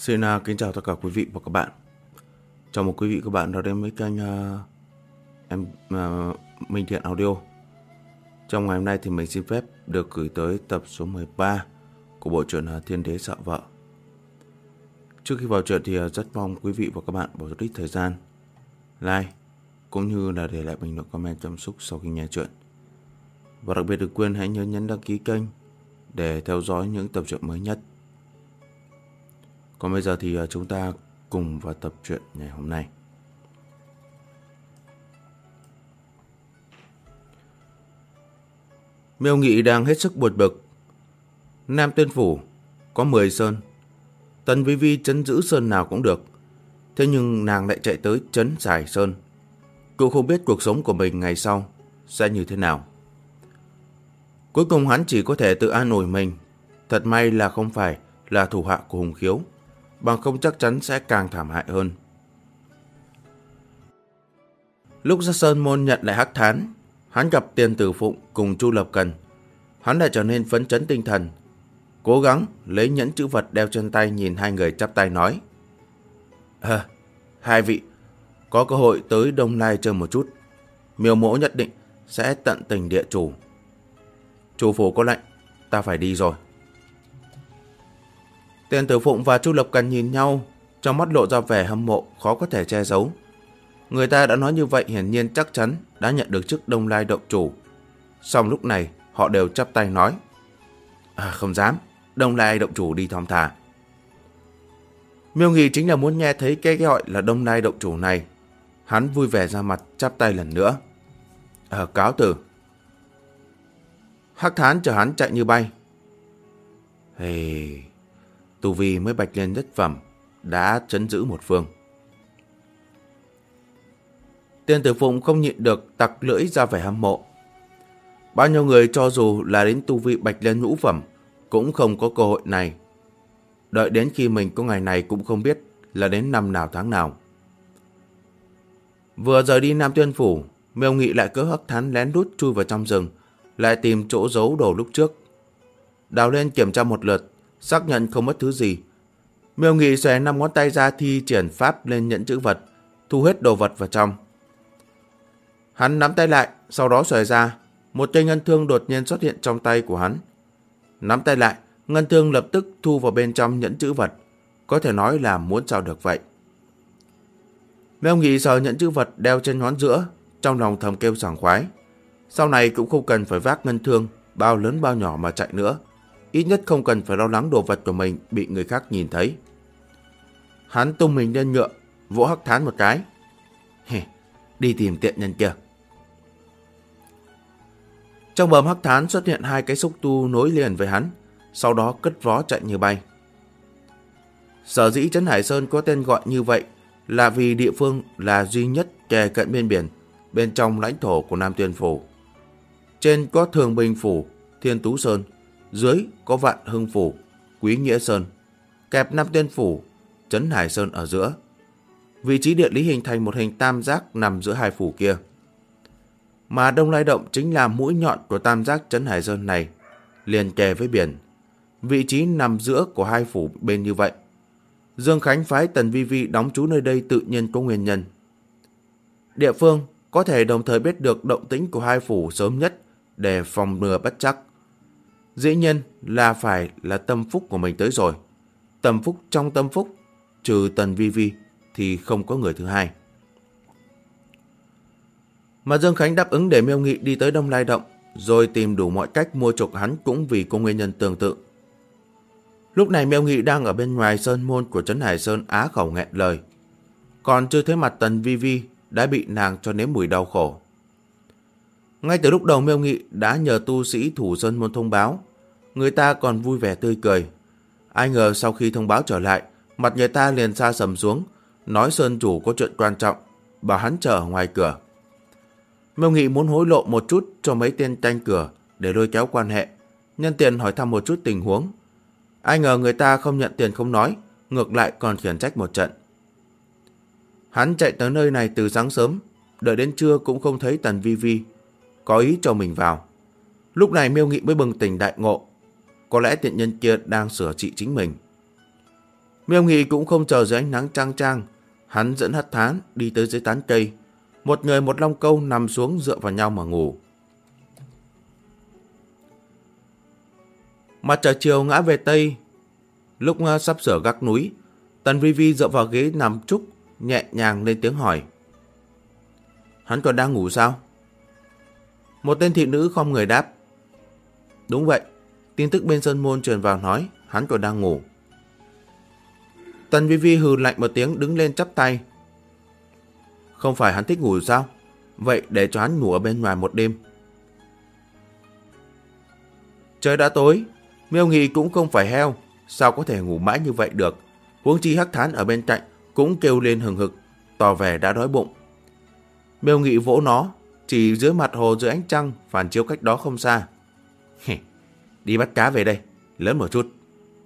Kính chào tất cả quý vị và các bạn. Chào mừng quý vị và các bạn đã đến với kênh Minh Thiện Audio. Trong ngày hôm nay thì mình xin phép được gửi tới tập số 13 của bộ truyện Thiên Đế Sợ Vợ. Trước khi vào truyện thì rất mong quý vị và các bạn bỏ ít thời gian like cũng như là để lại bình luận comment cảm xúc sau khi nghe truyện. Và đặc biệt đừng quên hãy nhớ nhấn đăng ký kênh để theo dõi những tập truyện mới nhất. Còn bây giờ thì chúng ta cùng vào tập truyện ngày hôm nay. Miêu Nghị đang hết sức buồn bực. Nam Tuyên Phủ có 10 sơn, Tần Vi Vi trấn giữ sơn nào cũng được. Thế nhưng nàng lại chạy tới trấn Giải Sơn. Cô không biết cuộc sống của mình ngày sau sẽ như thế nào. Cuối cùng hắn chỉ có thể tự an ủi mình. Thật may là không phải là thủ hạ của Hùng Khiếu, bằng không chắc chắn sẽ càng thảm hại hơn. Lúc ra sơn môn nhận lại Hắc Thán, hắn gặp Tiền Tử Phụng cùng Chu Lập Cần. Hắn lại trở nên phấn chấn tinh thần, cố gắng lấy nhẫn chữ vật đeo trên tay, nhìn hai người chắp tay nói: hai vị có cơ hội tới Đông Lai chơi một chút, Miêu mỗ nhất định sẽ tận tình địa chủ. Chủ phủ có lệnh, ta phải đi rồi. Tiền Tử Phụng và Chu Lập Cần nhìn nhau, trong mắt lộ ra vẻ hâm mộ khó có thể che giấu. Người ta đã nói như vậy hiển nhiên chắc chắn đã nhận được chức Đông Lai động chủ. Song lúc này họ đều chắp tay nói: không dám, Đông Lai động chủ đi thong thả. Miêu Nghị chính là muốn nghe thấy cái gọi là Đông Lai động chủ này. Hắn vui vẻ ra mặt chắp tay lần nữa: cáo từ. Hắc Thán chờ hắn chạy như bay. Tu vi mới bạch lên nhất phẩm, đã trấn giữ một phương. Tiền Tử Phụng không nhịn được tặc lưỡi ra vẻ hâm mộ. Bao nhiêu người cho dù là đến tu vi bạch lên ngũ phẩm cũng không có cơ hội này. Đợi đến khi mình có ngày này cũng không biết là đến năm nào tháng nào. Vừa rời đi Nam Tuyên Phủ, Miêu Nghị lại cỡ Hắc Thán lén lút chui vào trong rừng, lại tìm chỗ giấu đồ lúc trước. Đào lên kiểm tra một lượt, xác nhận không mất thứ gì. Miêu Nghị xòe 5 ngón tay ra thi triển pháp lên nhẫn chữ vật, thu hết đồ vật vào trong. Hắn nắm tay lại, sau đó xòe ra, một cây ngân thương đột nhiên xuất hiện trong tay của hắn. Nắm tay lại, ngân thương lập tức thu vào bên trong nhẫn chữ vật, có thể nói là muốn sao được vậy. Miêu Nghị sờ nhẫn chữ vật đeo trên ngón giữa, trong lòng thầm kêu sảng khoái. Sau này cũng không cần phải vác ngân thương bao lớn bao nhỏ mà chạy nữa. Ít nhất không cần phải lo lắng đồ vật của mình bị người khác nhìn thấy. Hắn tung mình lên ngựa, vỗ Hắc Thán một cái. Đi tìm tiện nhân kia. Trong bờm Hắc Thán xuất hiện 2 cái xúc tu nối liền với hắn, sau đó cất vó chạy như bay. Sở dĩ trấn Hải Sơn có tên gọi như vậy là vì địa phương là duy nhất kề cận bên biển, bên trong lãnh thổ của Nam Tuyên Phủ. Trên có Thường Bình Phủ, Thiên Tú Sơn, dưới có Vạn Hưng Phủ, Quý Nghĩa Sơn, kẹp Nam Tuyên Phủ, trấn Hải Sơn ở giữa. Vị trí địa lý hình thành một hình tam giác nằm giữa hai phủ kia. Mà Đông Lai Động chính là mũi nhọn của tam giác trấn Hải Sơn này, liền kề với biển. Vị trí nằm giữa của hai phủ bên như vậy. Dương Khánh phái Tần Vi Vi đóng trú nơi đây tự nhiên có nguyên nhân. Địa phương có thể đồng thời biết được động tĩnh của hai phủ sớm nhất để phòng ngừa bất trắc. Dĩ nhiên là phải là tâm phúc của mình tới rồi. Tâm phúc trong tâm phúc, trừ Tần Vi Vi thì không có người thứ hai. Mà Dương Khánh đáp ứng để Miêu Nghị đi tới Đông Lai Động, rồi tìm đủ mọi cách mua chuộc hắn cũng vì có nguyên nhân tương tự. Lúc này Miêu Nghị đang ở bên ngoài sơn môn của trấn Hải Sơn á khẩu nghẹn lời. Còn chưa thấy mặt Tần Vi Vi đã bị nàng cho nếm mùi đau khổ. Ngay từ lúc đầu Miêu Nghị đã nhờ tu sĩ thủ sơn môn thông báo, người ta còn vui vẻ tươi cười. Ai ngờ sau khi thông báo trở lại, mặt người ta liền sa sầm xuống, nói sơn chủ có chuyện quan trọng, bảo hắn chờ ở ngoài cửa. Miêu Nghị muốn hối lộ một chút cho mấy tên canh cửa để lôi kéo quan hệ, nhân tiện hỏi thăm một chút tình huống. Ai ngờ người ta không nhận tiền không nói, ngược lại còn khiển trách một trận. Hắn chạy tới nơi này từ sáng sớm, đợi đến trưa cũng không thấy Tần Vi Vi có ý cho mình vào. Lúc này Miêu Nghị mới bừng tỉnh đại ngộ, có lẽ tiện nhân kia đang sửa trị chính mình. Miêu Nghị cũng không chờ dưới ánh nắng chang chang. Hắn dẫn Hắc Thán đi tới dưới tán cây. Một người một long câu nằm xuống dựa vào nhau mà ngủ. Mặt trời chiều ngã về tây. Lúc sắp sửa gác núi, Tần Vi Vi dựa vào ghế nằm trúc, nhẹ nhàng lên tiếng hỏi. Hắn còn đang ngủ sao? Một tên thị nữ khom người đáp. Đúng vậy, tin tức bên sơn môn truyền vào nói hắn còn đang ngủ. Tần Vi Vi hừ lạnh một tiếng đứng lên chắp tay. Không phải hắn thích ngủ sao? Vậy để cho hắn ngủ ở bên ngoài một đêm. Trời đã tối, Miêu Nghị cũng không phải heo, sao có thể ngủ mãi như vậy được. Huống chi Hắc Thán ở bên cạnh cũng kêu lên hừng hực, tỏ vẻ đã đói bụng. Miêu Nghị vỗ nó, chỉ dưới mặt hồ dưới ánh trăng phản chiếu cách đó không xa. Đi bắt cá về đây, lớn một chút.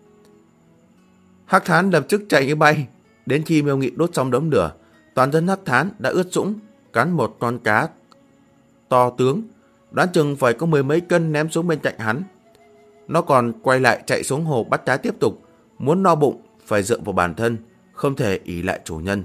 Hắc Thán lập tức chạy như bay. Đến khi Miêu Nghị đốt xong đống lửa, toàn thân Hắc Thán đã ướt sũng, cắn một con cá to tướng, đoán chừng phải có 10 mấy cân ném xuống bên cạnh hắn. Nó còn quay lại chạy xuống hồ bắt cá tiếp tục. Muốn no bụng phải dựa vào bản thân, không thể ỷ lại chủ nhân.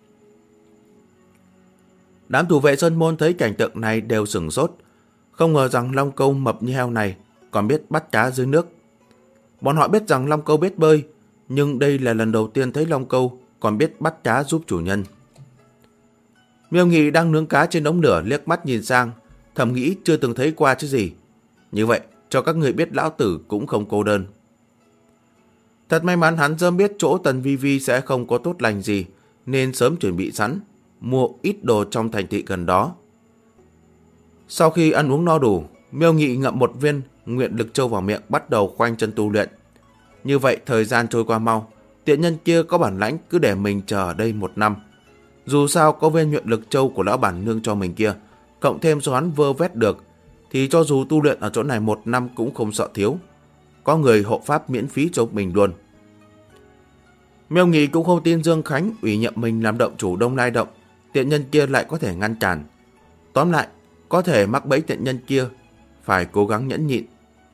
Đám thủ vệ sơn môn thấy cảnh tượng này đều sửng sốt. Không ngờ rằng long câu mập như heo này còn biết bắt cá dưới nước. Bọn họ biết rằng long câu biết bơi, nhưng đây là lần đầu tiên thấy long câu còn biết bắt cá giúp chủ nhân. Miêu Nghị đang nướng cá trên đống lửa liếc mắt nhìn sang, thầm nghĩ chưa từng thấy qua chứ gì. Như vậy cho các người biết lão tử cũng không cô đơn. Thật may mắn hắn sớm biết chỗ Tần Vi Vi sẽ không có tốt lành gì, nên sớm chuẩn bị sẵn, mua ít đồ trong thành thị gần đó. Sau khi ăn uống no đủ, Miêu Nghị ngậm một viên nguyện lực châu vào miệng, bắt đầu khoanh chân tu luyện. Như vậy thời gian trôi qua mau, tiện nhân kia có bản lãnh cứ để mình chờ ở đây 1 năm. Dù sao có viên nguyện lực châu của lão bản nương cho mình kia, cộng thêm số hắn vơ vét được, thì cho dù tu luyện ở chỗ này 1 năm cũng không sợ thiếu. Có người hộ pháp miễn phí cho mình luôn. Miêu Nghị cũng không tin Dương Khánh ủy nhiệm mình làm động chủ Đông Lai Động, tiện nhân kia lại có thể ngăn cản. Tóm lại, có thể mắc bẫy tiện nhân kia, phải cố gắng nhẫn nhịn.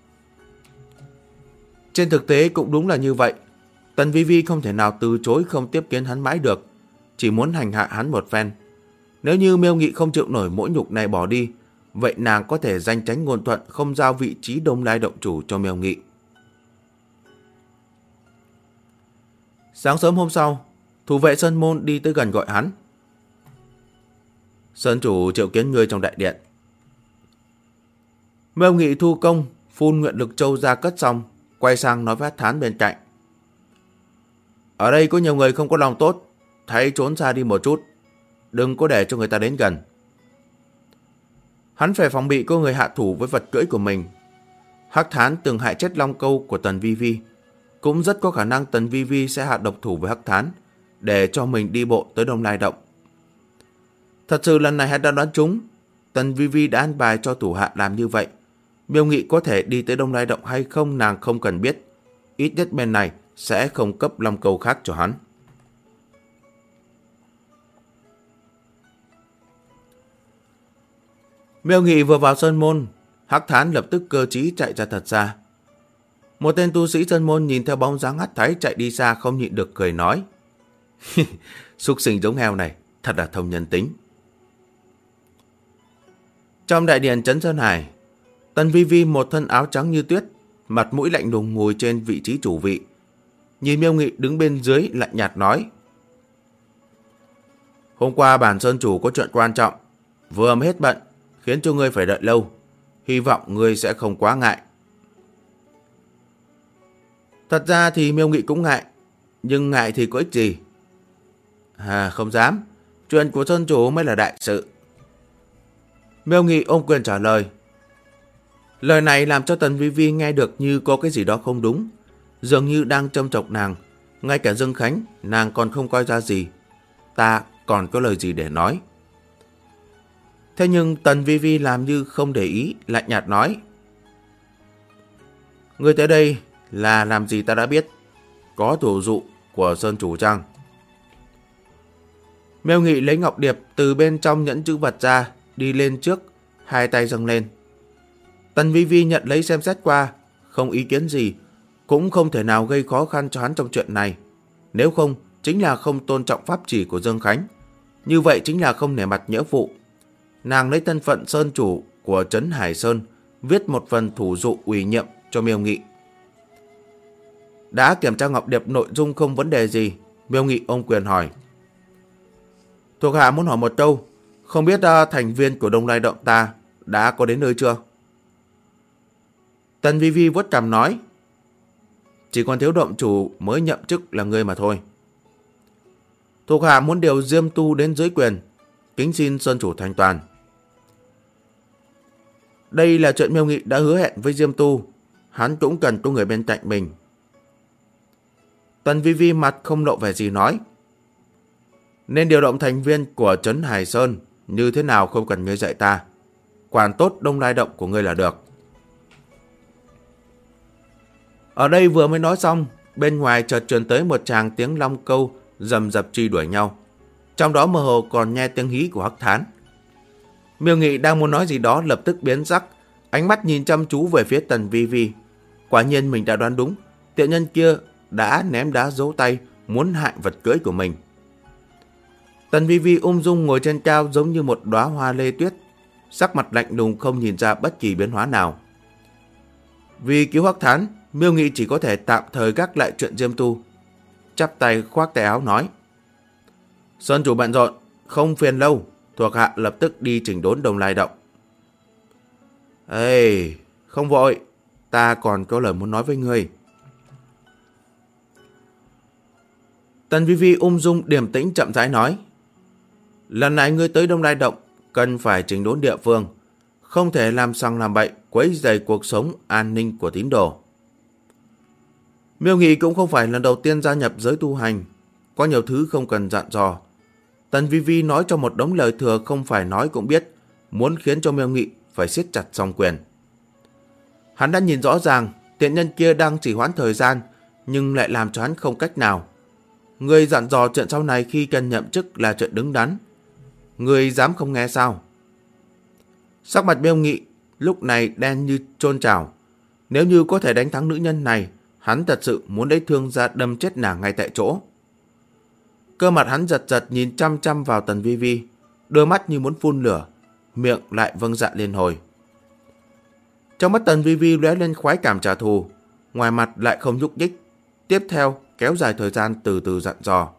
Trên thực tế cũng đúng là như vậy. Tần Vi Vi không thể nào từ chối không tiếp kiến hắn mãi được, chỉ muốn hành hạ hắn một phen. Nếu như Miêu Nghị không chịu nổi mỗi nhục này bỏ đi, vậy nàng có thể danh tránh ngôn thuận không giao vị trí Đông Lai Động chủ cho Miêu Nghị. Sáng sớm hôm sau, thủ vệ sơn môn đi tới gần gọi hắn. Sơn chủ triệu kiến ngươi trong đại điện. Miêu Nghị thu công, phun nguyện lực châu ra cất xong, quay sang nói với Hắc Thán bên cạnh. Ở đây có nhiều người không có lòng tốt, hãy trốn xa đi một chút, đừng có để cho người ta đến gần. Hắn phải phòng bị có người hạ thủ với vật cưỡi của mình. Hắc Thán từng hại chết long câu của Tần Vi Vi, cũng rất có khả năng Tần Vi Vi sẽ hạ độc thủ với Hắc Thán để cho mình đi bộ tới Đông Lai Động. Thật sự lần này hắn đã đoán trúng, Tần Vi Vi đã an bài cho thủ hạ làm như vậy. Miêu Nghị có thể đi tới Đông Lai Động hay không nàng không cần biết, ít nhất bên này sẽ không cấp long câu khác cho hắn. Miêu Nghị vừa vào sơn môn, Hắc Thán lập tức cơ trí chạy ra thật xa. Một tên tu sĩ sơn môn nhìn theo bóng dáng Hắc Thái chạy đi xa không nhịn được cười nói. Súc sinh giống heo này, thật là thông nhân tính. Trong đại điện trấn Sơn Hải, Tần Vi Vi một thân áo trắng như tuyết, mặt mũi lạnh lùng ngồi trên vị trí chủ vị. Nhìn Miêu Nghị đứng bên dưới lạnh nhạt nói. Hôm qua bản sơn chủ có chuyện quan trọng, vừa mới hết bận, khiến cho ngươi phải đợi lâu. Hy vọng ngươi sẽ không quá ngại. Thật ra thì Miêu Nghị cũng ngại, nhưng ngại thì có ích gì? Không dám, chuyện của sơn chủ mới là đại sự. Miêu Nghị ôm quyền trả lời. Lời này làm cho Tần Vi Vi nghe được như có cái gì đó không đúng, dường như đang châm chọc nàng. Ngay cả Dương Khánh nàng còn không coi ra gì, ta còn có lời gì để nói. Thế nhưng Tần Vi Vi làm như không để ý, lạnh nhạt nói. Ngươi tới đây là làm gì ta đã biết, có thủ dụ của sơn chủ chăng? Miêu Nghị lấy ngọc điệp từ bên trong nhẫn chữ vật ra, đi lên trước, hai tay dâng lên. Tần Vi Vi nhận lấy xem xét qua, không ý kiến gì, cũng không thể nào gây khó khăn cho hắn trong chuyện này, Nếu không, chính là không tôn trọng pháp chỉ của Dương Khánh. Như vậy chính là không nể mặt nghĩa vụ. Nàng lấy thân phận sơn chủ của trấn Hải Sơn, viết một phần thủ dụ ủy nhiệm cho Miêu Nghị. Đã kiểm tra Ngọc Điệp nội dung không vấn đề gì, Miêu Nghị ôm quyền hỏi. Thuộc hạ muốn hỏi một câu, không biết thành viên của Đông Lai Động ta đã có đến nơi chưa? Tần Vi Vi vuốt cằm nói. Chỉ còn thiếu động chủ mới nhậm chức là ngươi mà thôi. Thuộc hạ muốn điều Diêm Tu đến dưới quyền, kính xin sơn chủ thành toàn. Đây là chuyện Miêu Nghị đã hứa hẹn với Diêm Tu, hắn cũng cần có người bên cạnh mình. Tần Vi Vi mặt không lộ vẻ gì nói. Nên điều động thành viên của trấn Hải Sơn như thế nào không cần ngươi dạy ta. Quản tốt Đông Lai Động của ngươi là được. Ở đây vừa mới nói xong, bên ngoài chợt truyền tới một tràng tiếng long câu rầm rập truy đuổi nhau. Trong đó mơ hồ còn nghe tiếng hí của Hắc Thán. Miêu Nghị đang muốn nói gì đó lập tức biến sắc, ánh mắt nhìn chăm chú về phía Tần Vi Vi. Quả nhiên mình đã đoán đúng, tiện nhân kia đã ném đá giấu tay muốn hại vật cưỡi của mình. Tần Vi Vi ung dung ngồi trên cao giống như một đóa hoa lê tuyết, sắc mặt lạnh lùng không nhìn ra bất kỳ biến hóa nào. Vì cứu Hắc Thán, Miêu Nghị chỉ có thể tạm thời gác lại chuyện Diêm Tu. Chắp tay khoác tay áo nói. Sơn chủ bận rộn, không phiền lâu, thuộc hạ lập tức đi chỉnh đốn Đông Lai Động. Ê, không vội, ta còn có lời muốn nói với ngươi. Tần Vi Vi ung dung điềm tĩnh chậm rãi nói. Lần này ngươi tới Đông Lai Động cần phải chỉnh đốn địa phương, không thể làm sằng làm bậy, quấy rầy cuộc sống an ninh của tín đồ. Miêu Nghị cũng không phải lần đầu tiên gia nhập giới tu hành, có nhiều thứ không cần dặn dò. Tần Vi Vi nói cho một đống lời thừa không phải nói cũng biết, muốn khiến cho Miêu Nghị phải siết chặt song quyền. Hắn đã nhìn rõ ràng, tiện nhân kia đang chỉ hoãn thời gian, nhưng lại làm cho hắn không cách nào. Người dặn dò chuyện sau này khi cần nhậm chức là chuyện đứng đắn. Người dám không nghe sao? Sắc mặt Miêu Nghị lúc này đen như chôn chảo. Nếu như có thể đánh thắng nữ nhân này, hắn thật sự muốn lấy thương ra đâm chết nàng ngay tại chỗ. Cơ mặt hắn giật giật nhìn chăm chăm vào Tần Vi Vi, đôi mắt như muốn phun lửa, miệng lại vâng dạ liên hồi. Trong mắt Tần Vi Vi lóe lên khoái cảm trả thù, ngoài mặt lại không nhúc nhích. Tiếp theo kéo dài thời gian từ từ dặn dò.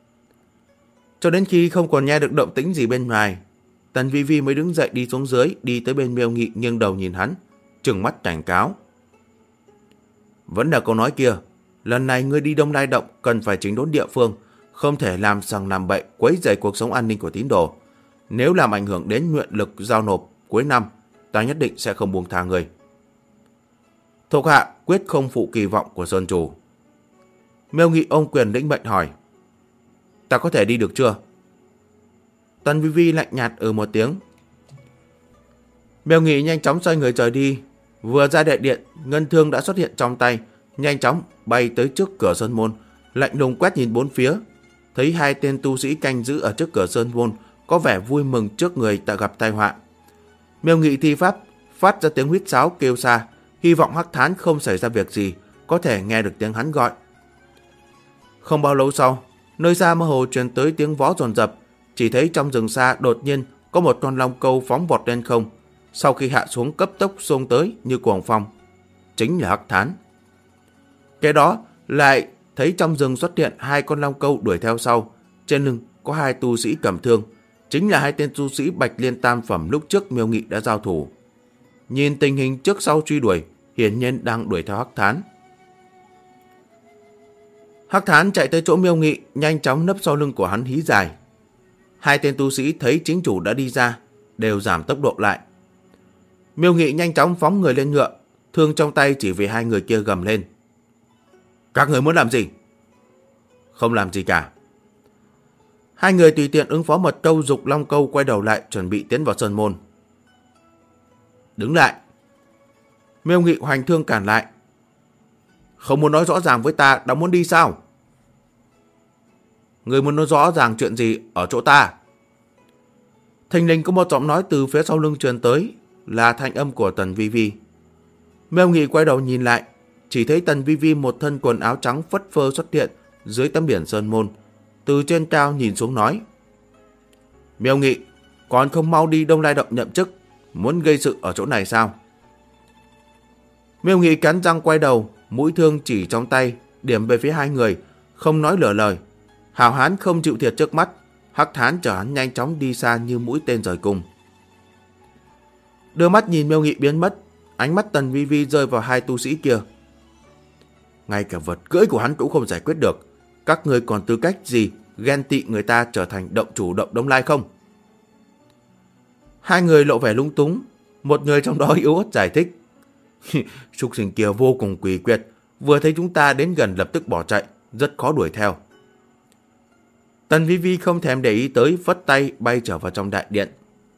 Cho đến khi không còn nghe được động tĩnh gì bên ngoài, Tần Vi Vi mới đứng dậy đi xuống dưới, đi tới bên Miêu Nghị nghiêng đầu nhìn hắn, trừng mắt cảnh cáo. Vẫn là câu nói kia, lần này ngươi đi Đông Lai Động cần phải chỉnh đốn địa phương, không thể làm sằng làm bậy quấy rầy cuộc sống an ninh của tín đồ. Nếu làm ảnh hưởng đến nguyện lực giao nộp cuối năm, ta nhất định sẽ không buông tha ngươi. Thuộc hạ quyết không phụ kỳ vọng của sơn chủ. Miêu Nghị ôm quyền lĩnh mệnh hỏi. Ta có thể đi được chưa? Tần Vi Vi lạnh nhạt một tiếng. Miêu Nghị nhanh chóng xoay người rời đi. Vừa ra đại điện, ngân thương đã xuất hiện trong tay, nhanh chóng bay tới trước cửa sơn môn, lạnh lùng quét nhìn bốn phía. Thấy hai tên tu sĩ canh giữ ở trước cửa sơn môn, có vẻ vui mừng trước người đã gặp tai họa. Miêu Nghị thi pháp, phát ra tiếng huýt sáo kêu xa, hy vọng Hắc Thán không xảy ra việc gì, có thể nghe được tiếng hắn gọi. Không bao lâu sau, nơi xa mơ hồ truyền tới tiếng vó dồn dập, chỉ thấy trong rừng xa đột nhiên có một con long câu phóng vọt lên không, sau khi hạ xuống cấp tốc xông tới như cuồng phong. Chính là Hắc Thán. Kế đó lại thấy trong rừng xuất hiện hai con long câu đuổi theo sau, trên lưng có hai tu sĩ cầm thương, chính là hai tên tu sĩ Bạch Liên tam phẩm lúc trước Miêu Nghị đã giao thủ. Nhìn tình hình trước sau truy đuổi, hiển nhiên đang đuổi theo Hắc Thán. Hắc Thán chạy tới chỗ Miêu Nghị, nhanh chóng nấp sau lưng của hắn hí dài. Hai tên tu sĩ thấy chính chủ đã đi ra, đều giảm tốc độ lại. Miêu Nghị nhanh chóng phóng người lên ngựa, thương trong tay chỉ vì hai người kia gầm lên. Các người muốn làm gì? Không làm gì cả. Hai người tùy tiện ứng phó một câu, dục long câu quay đầu lại chuẩn bị tiến vào sơn môn. Đứng lại. Miêu Nghị hoành thương cản lại. Không muốn nói rõ ràng với ta đã muốn đi sao? Người muốn nói rõ ràng chuyện gì ở chỗ ta? Thình lình có một giọng nói từ phía sau lưng truyền tới, là thanh âm của Tần Vi Vi. Miêu Nghị quay đầu nhìn lại, chỉ thấy Tần Vi Vi một thân quần áo trắng phất phơ xuất hiện dưới tấm biển sơn môn, từ trên cao nhìn xuống nói: Miêu Nghị, còn không mau đi Đông Lai Động nhậm chức, muốn gây sự ở chỗ này sao? Miêu Nghị cắn răng quay đầu, mũi thương chỉ trong tay, điểm về phía hai người, không nói lửa lời. Hào hán không chịu thiệt trước mắt, Hắc Thán chở hắn nhanh chóng đi xa như mũi tên rời cung. Đưa mắt nhìn Miêu Nghị biến mất, ánh mắt Tần Vi Vi rơi vào hai tu sĩ kia. Ngay cả vật cưỡi của hắn cũng không giải quyết được, các người còn tư cách gì ghen tị người ta trở thành động chủ động Đông Lai không? Hai người lộ vẻ lung túng, một người trong đó yếu ớt giải thích: Súc sinh kia vô cùng quỷ quyệt, vừa thấy chúng ta đến gần lập tức bỏ chạy, rất khó đuổi theo. Tần Vi Vi không thèm để ý tới, vất tay bay trở vào trong đại điện.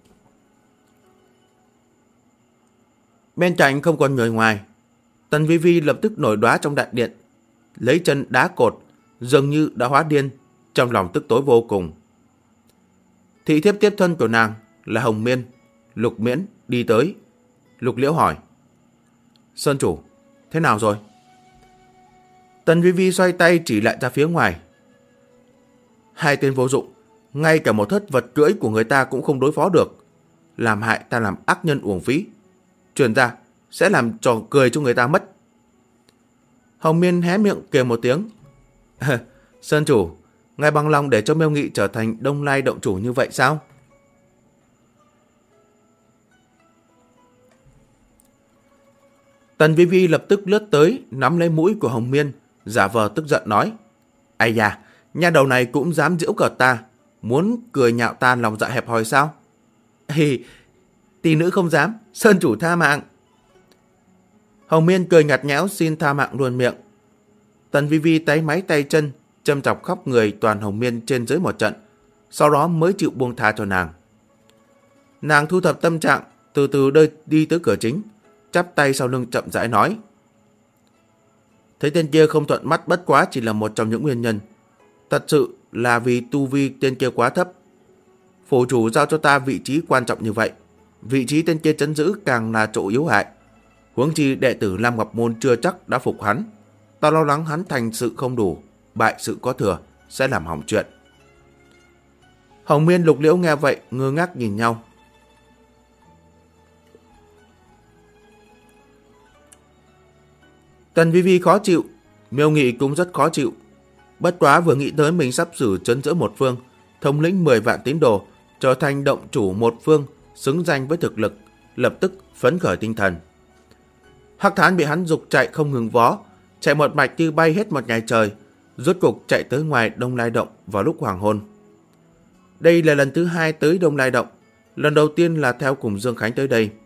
Bên cạnh không còn người ngoài, Tần Vi Vi lập tức nổi đoá trong đại điện, lấy chân đá cột, dường như đã hóa điên, trong lòng tức tối vô cùng. Thị thiếp tiếp thân của nàng là Hồng Miên, Lục Miễn đi tới. Lục Liễu hỏi: Sơn chủ, thế nào rồi? Tần Vi Vi xoay tay chỉ lại ra phía ngoài. Hai tên vô dụng, ngay cả một thất vật cưỡi của người ta cũng không đối phó được, làm hại ta làm ác nhân uổng phí, truyền ra sẽ làm trò cười cho người ta mất. Hồng Miên hé miệng cười một tiếng: Sơn chủ, ngài bằng lòng để cho Miêu Nghị trở thành Đông Lai động chủ như vậy sao? Tần Vi Vi lập tức lướt tới, nắm lấy mũi của Hồng Miên, giả vờ tức giận nói: Ây da, nha đầu này cũng dám giễu cợt ta, muốn cười nhạo ta lòng dạ hẹp hòi sao? Tỷ nữ không dám, Sơn chủ tha mạng. Hồng Miên cười ngặt nhẽo xin tha mạng luôn miệng. Tần Vi Vi táy máy tay chân, châm chọc khóc người toàn Hồng Miên trên dưới một trận, sau đó mới chịu buông tha cho nàng. Nàng thu thập tâm trạng, từ từ đi tới cửa chính, chắp tay sau lưng chậm rãi nói: Thấy tên kia không thuận mắt bất quá chỉ là một trong những nguyên nhân. Thật sự là vì tu vi tên kia quá thấp. Phủ chủ giao cho ta vị trí quan trọng như vậy, vị trí tên kia trấn giữ càng là chỗ yếu hại. Huống chi đệ tử Lam Ngọc Môn chưa chắc đã phục hắn. Ta lo lắng hắn thành sự không đủ, bại sự có thừa, sẽ làm hỏng chuyện. Hồng Miên, Lục Liễu nghe vậy ngơ ngác nhìn nhau. Tần Vi Vi khó chịu, Miêu Nghị cũng rất khó chịu. Bất quá vừa nghĩ tới mình sắp xử trấn giữ một phương, thống lĩnh 10 vạn tín đồ, trở thành động chủ một phương, xứng danh với thực lực, lập tức phấn khởi tinh thần. Hắc Thán bị hắn giục chạy không ngừng vó, chạy một mạch như bay hết một ngày trời, rốt cục chạy tới ngoài Đông Lai Động vào lúc hoàng hôn. Đây là lần thứ hai tới Đông Lai Động, lần đầu tiên là theo cùng Dương Khánh tới đây.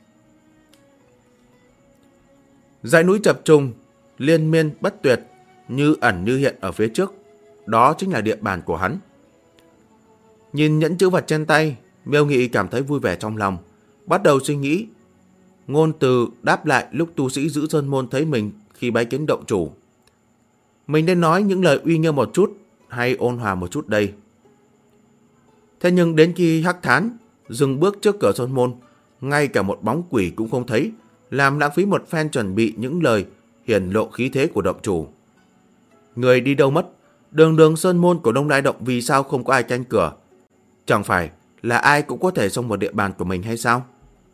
Dãy núi chập trùng, liên miên bất tuyệt, như ẩn như hiện ở phía trước, đó chính là địa bàn của hắn. Nhìn nhẫn chữ vật trên tay, Miêu Nghị cảm thấy vui vẻ trong lòng, bắt đầu suy nghĩ ngôn từ đáp lại lúc tu sĩ giữ sơn môn thấy mình khi bái kiến động chủ. Mình nên nói những lời uy nghiêm một chút hay ôn hòa một chút đây? Thế nhưng đến khi Hắc Thán dừng bước trước cửa sơn môn, ngay cả một bóng quỷ cũng không thấy, làm lãng phí một phen chuẩn bị những lời hiển lộ khí thế của động chủ. Người đi đâu mất? Đường sơn môn của Đông Lai Động vì sao không có ai canh cửa? Chẳng phải là ai cũng có thể xông vào địa bàn của mình hay sao?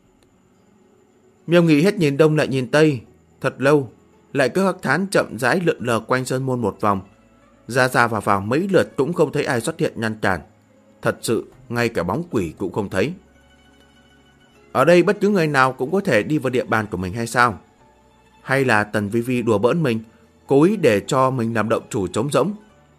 Miêu Nghị hết nhìn đông lại nhìn tây, thật lâu, lại cứ Hắc Thán chậm rãi lượn lờ quanh sơn môn một vòng, ra vào mấy lượt cũng không thấy ai xuất hiện ngăn cản. Thật sự ngay cả bóng quỷ cũng không thấy. Ở đây bất cứ người nào cũng có thể đi vào địa bàn của mình hay sao? Hay là Tần Vi Vi đùa bỡn mình, cố ý để cho mình làm động chủ trống rỗng?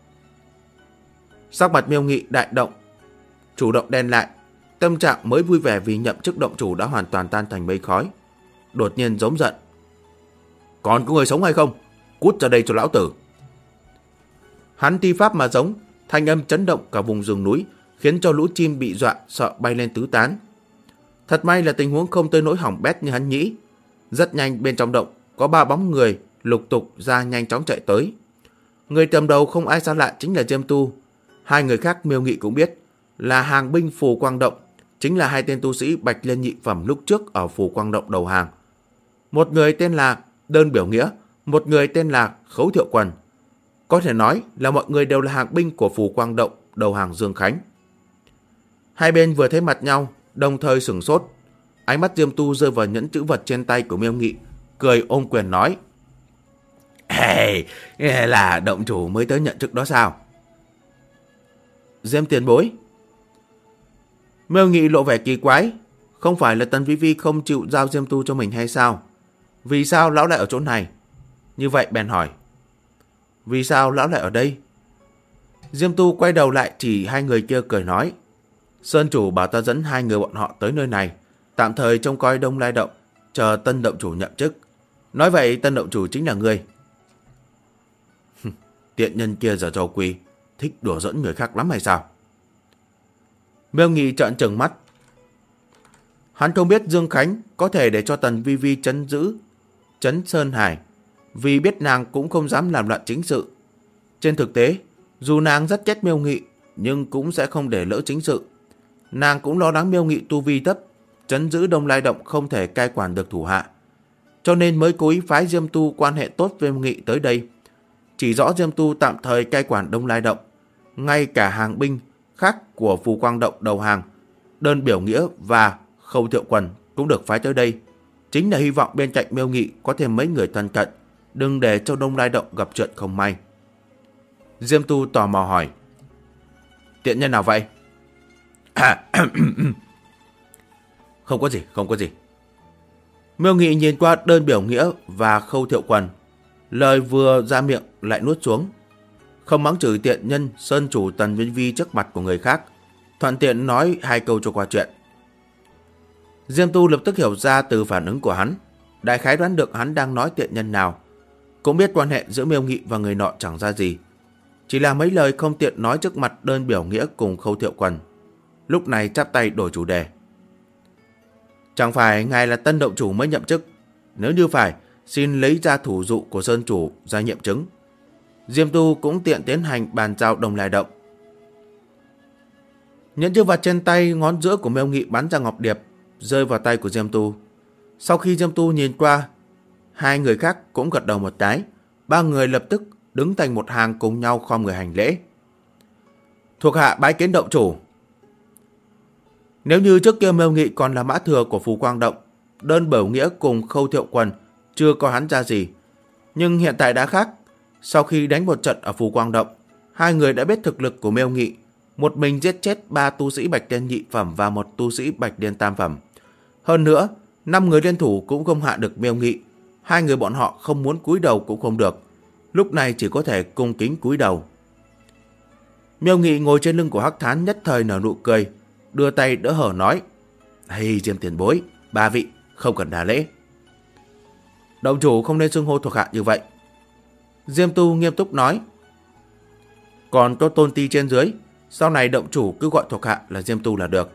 Sắc mặt Miêu Nghị đại động, chủ động đen lại, tâm trạng mới vui vẻ vì nhậm chức động chủ đã hoàn toàn tan thành mây khói. Đột nhiên giống giận: Còn có người sống hay không? Cút ra đây cho lão tử! Hắn thi pháp mà giống, thanh âm chấn động cả vùng rừng núi, khiến cho lũ chim bị dọa sợ bay lên tứ tán. Thật may là tình huống không tới nỗi hỏng bét như hắn nghĩ. Rất nhanh bên trong động có 3 bóng người lục tục ra nhanh chóng chạy tới. Người cầm đầu không ai xa lạ chính là Diêm Tu. 2 người khác Miêu Nghị cũng biết là hàng binh Phù Quang Động, chính là 2 tên tu sĩ Bạch Liên nhị phẩm lúc trước ở Phù Quang Động đầu hàng. Một người tên là Đơn Biểu Nghĩa, một người tên là Khấu Thiệu Quần. Có thể nói là mọi người đều là hàng binh của Phù Quang Động đầu hàng Dương Khánh. Hai bên vừa thấy mặt nhau, đồng thời sửng sốt. Ánh mắt Diêm Tu rơi vào nhẫn chữ vật trên tay của Miêu Nghị, cười ôm quyền nói: "Hey, là động chủ mới tới nhận chức đó sao?" "Diêm tiền bối." Miêu Nghị lộ vẻ kỳ quái. Không phải là Tần Vi Vi không chịu giao Diêm Tu cho mình hay sao? Vì sao lão lại ở chỗ này? Như vậy bèn hỏi: "Vì sao lão lại ở đây?" Diêm Tu quay đầu lại chỉ hai người kia cười nói: "Sơn chủ bảo ta dẫn hai người bọn họ tới nơi này, tạm thời trông coi Đông Lai Động, chờ tân động chủ nhậm chức. Nói vậy tân động chủ chính là ngươi." Tiện nhân kia giờ trò quỷ, thích đùa giỡn người khác lắm hay sao? Miêu Nghị trợn trừng mắt. Hắn không biết Dương Khánh có thể để cho Tần Vi Vi trấn giữ trấn Sơn Hải, vì biết nàng cũng không dám làm loạn chính sự. Trên thực tế, dù nàng rất ghét Miêu Nghị, nhưng cũng sẽ không để lỡ chính sự. Nàng cũng lo lắng Miêu Nghị tu vi thấp, trấn giữ Đông Lai Động không thể cai quản được thủ hạ, cho nên mới cố ý phái Diêm Tu quan hệ tốt với Miêu Nghị tới đây, chỉ rõ Diêm Tu tạm thời cai quản Đông Lai Động. Ngay cả hàng binh khác của Phù Quang Động đầu hàng, Đơn Biểu Nghĩa và Khâu Thiệu Quần cũng được phái tới đây, chính là hy vọng bên cạnh Miêu Nghị có thêm mấy người thân cận, đừng để cho Đông Lai Động gặp chuyện không may. Diêm Tu tò mò hỏi: "Tiện nhân nào vậy?" Không có gì. Miêu Nghị nhìn qua Đơn Biểu Nghĩa và Khâu Thiệu Quần, lời vừa ra miệng lại nuốt xuống, không mắng chửi tiện nhân sơn chủ Tần Vi Vi trước mặt của người khác, thuận tiện nói hai câu cho qua chuyện. Diêm Tu lập tức hiểu ra từ phản ứng của hắn, đại khái đoán được hắn đang nói tiện nhân nào, cũng biết quan hệ giữa Miêu Nghị và người nọ chẳng ra gì, chỉ là mấy lời không tiện nói trước mặt Đơn Biểu Nghĩa cùng Khâu Thiệu Quần. Lúc này chắp tay đổi chủ đề: "Chẳng phải ngài là tân động chủ mới nhậm chức? Nếu như phải, xin lấy ra thủ dụ của sơn chủ ra nghiệm chứng." Diêm Tu cũng tiện tiến hành bàn giao Đông Lai Động. Nhẫn chữ vật trên tay ngón giữa của Miêu Nghị bắn ra ngọc điệp, rơi vào tay của Diêm Tu. Sau khi Diêm Tu nhìn qua, hai người khác cũng gật đầu một cái, ba người lập tức đứng thành một hàng cùng nhau khom người hành lễ: "Thuộc hạ bái kiến động chủ." Nếu như trước kia Miêu Nghị còn là mã thừa của Phù Quang Động, Đơn Biểu Nghĩa cùng Khâu Thiệu Quần chưa có hắn ra gì, nhưng hiện tại đã khác. Sau khi đánh một trận ở Phù Quang Động, hai người đã biết thực lực của Miêu Nghị, một mình giết chết 3 tu sĩ Bạch Đen nhị phẩm và 1 tu sĩ Bạch Đen tam phẩm. Hơn nữa, 5 người liên thủ cũng không hạ được Miêu Nghị, hai người bọn họ không muốn cúi đầu cũng không được, lúc này chỉ có thể cung kính cúi đầu. Miêu Nghị ngồi trên lưng của Hắc Thán nhất thời nở nụ cười, đưa tay đỡ hở nói: "Hay Diêm tiền bối, ba vị không cần đà lễ." "Động chủ không nên xưng hô thuộc hạ như vậy." Diêm Tu nghiêm túc nói: "Còn có tôn ti trên dưới, sau này động chủ cứ gọi thuộc hạ là Diêm Tu là được."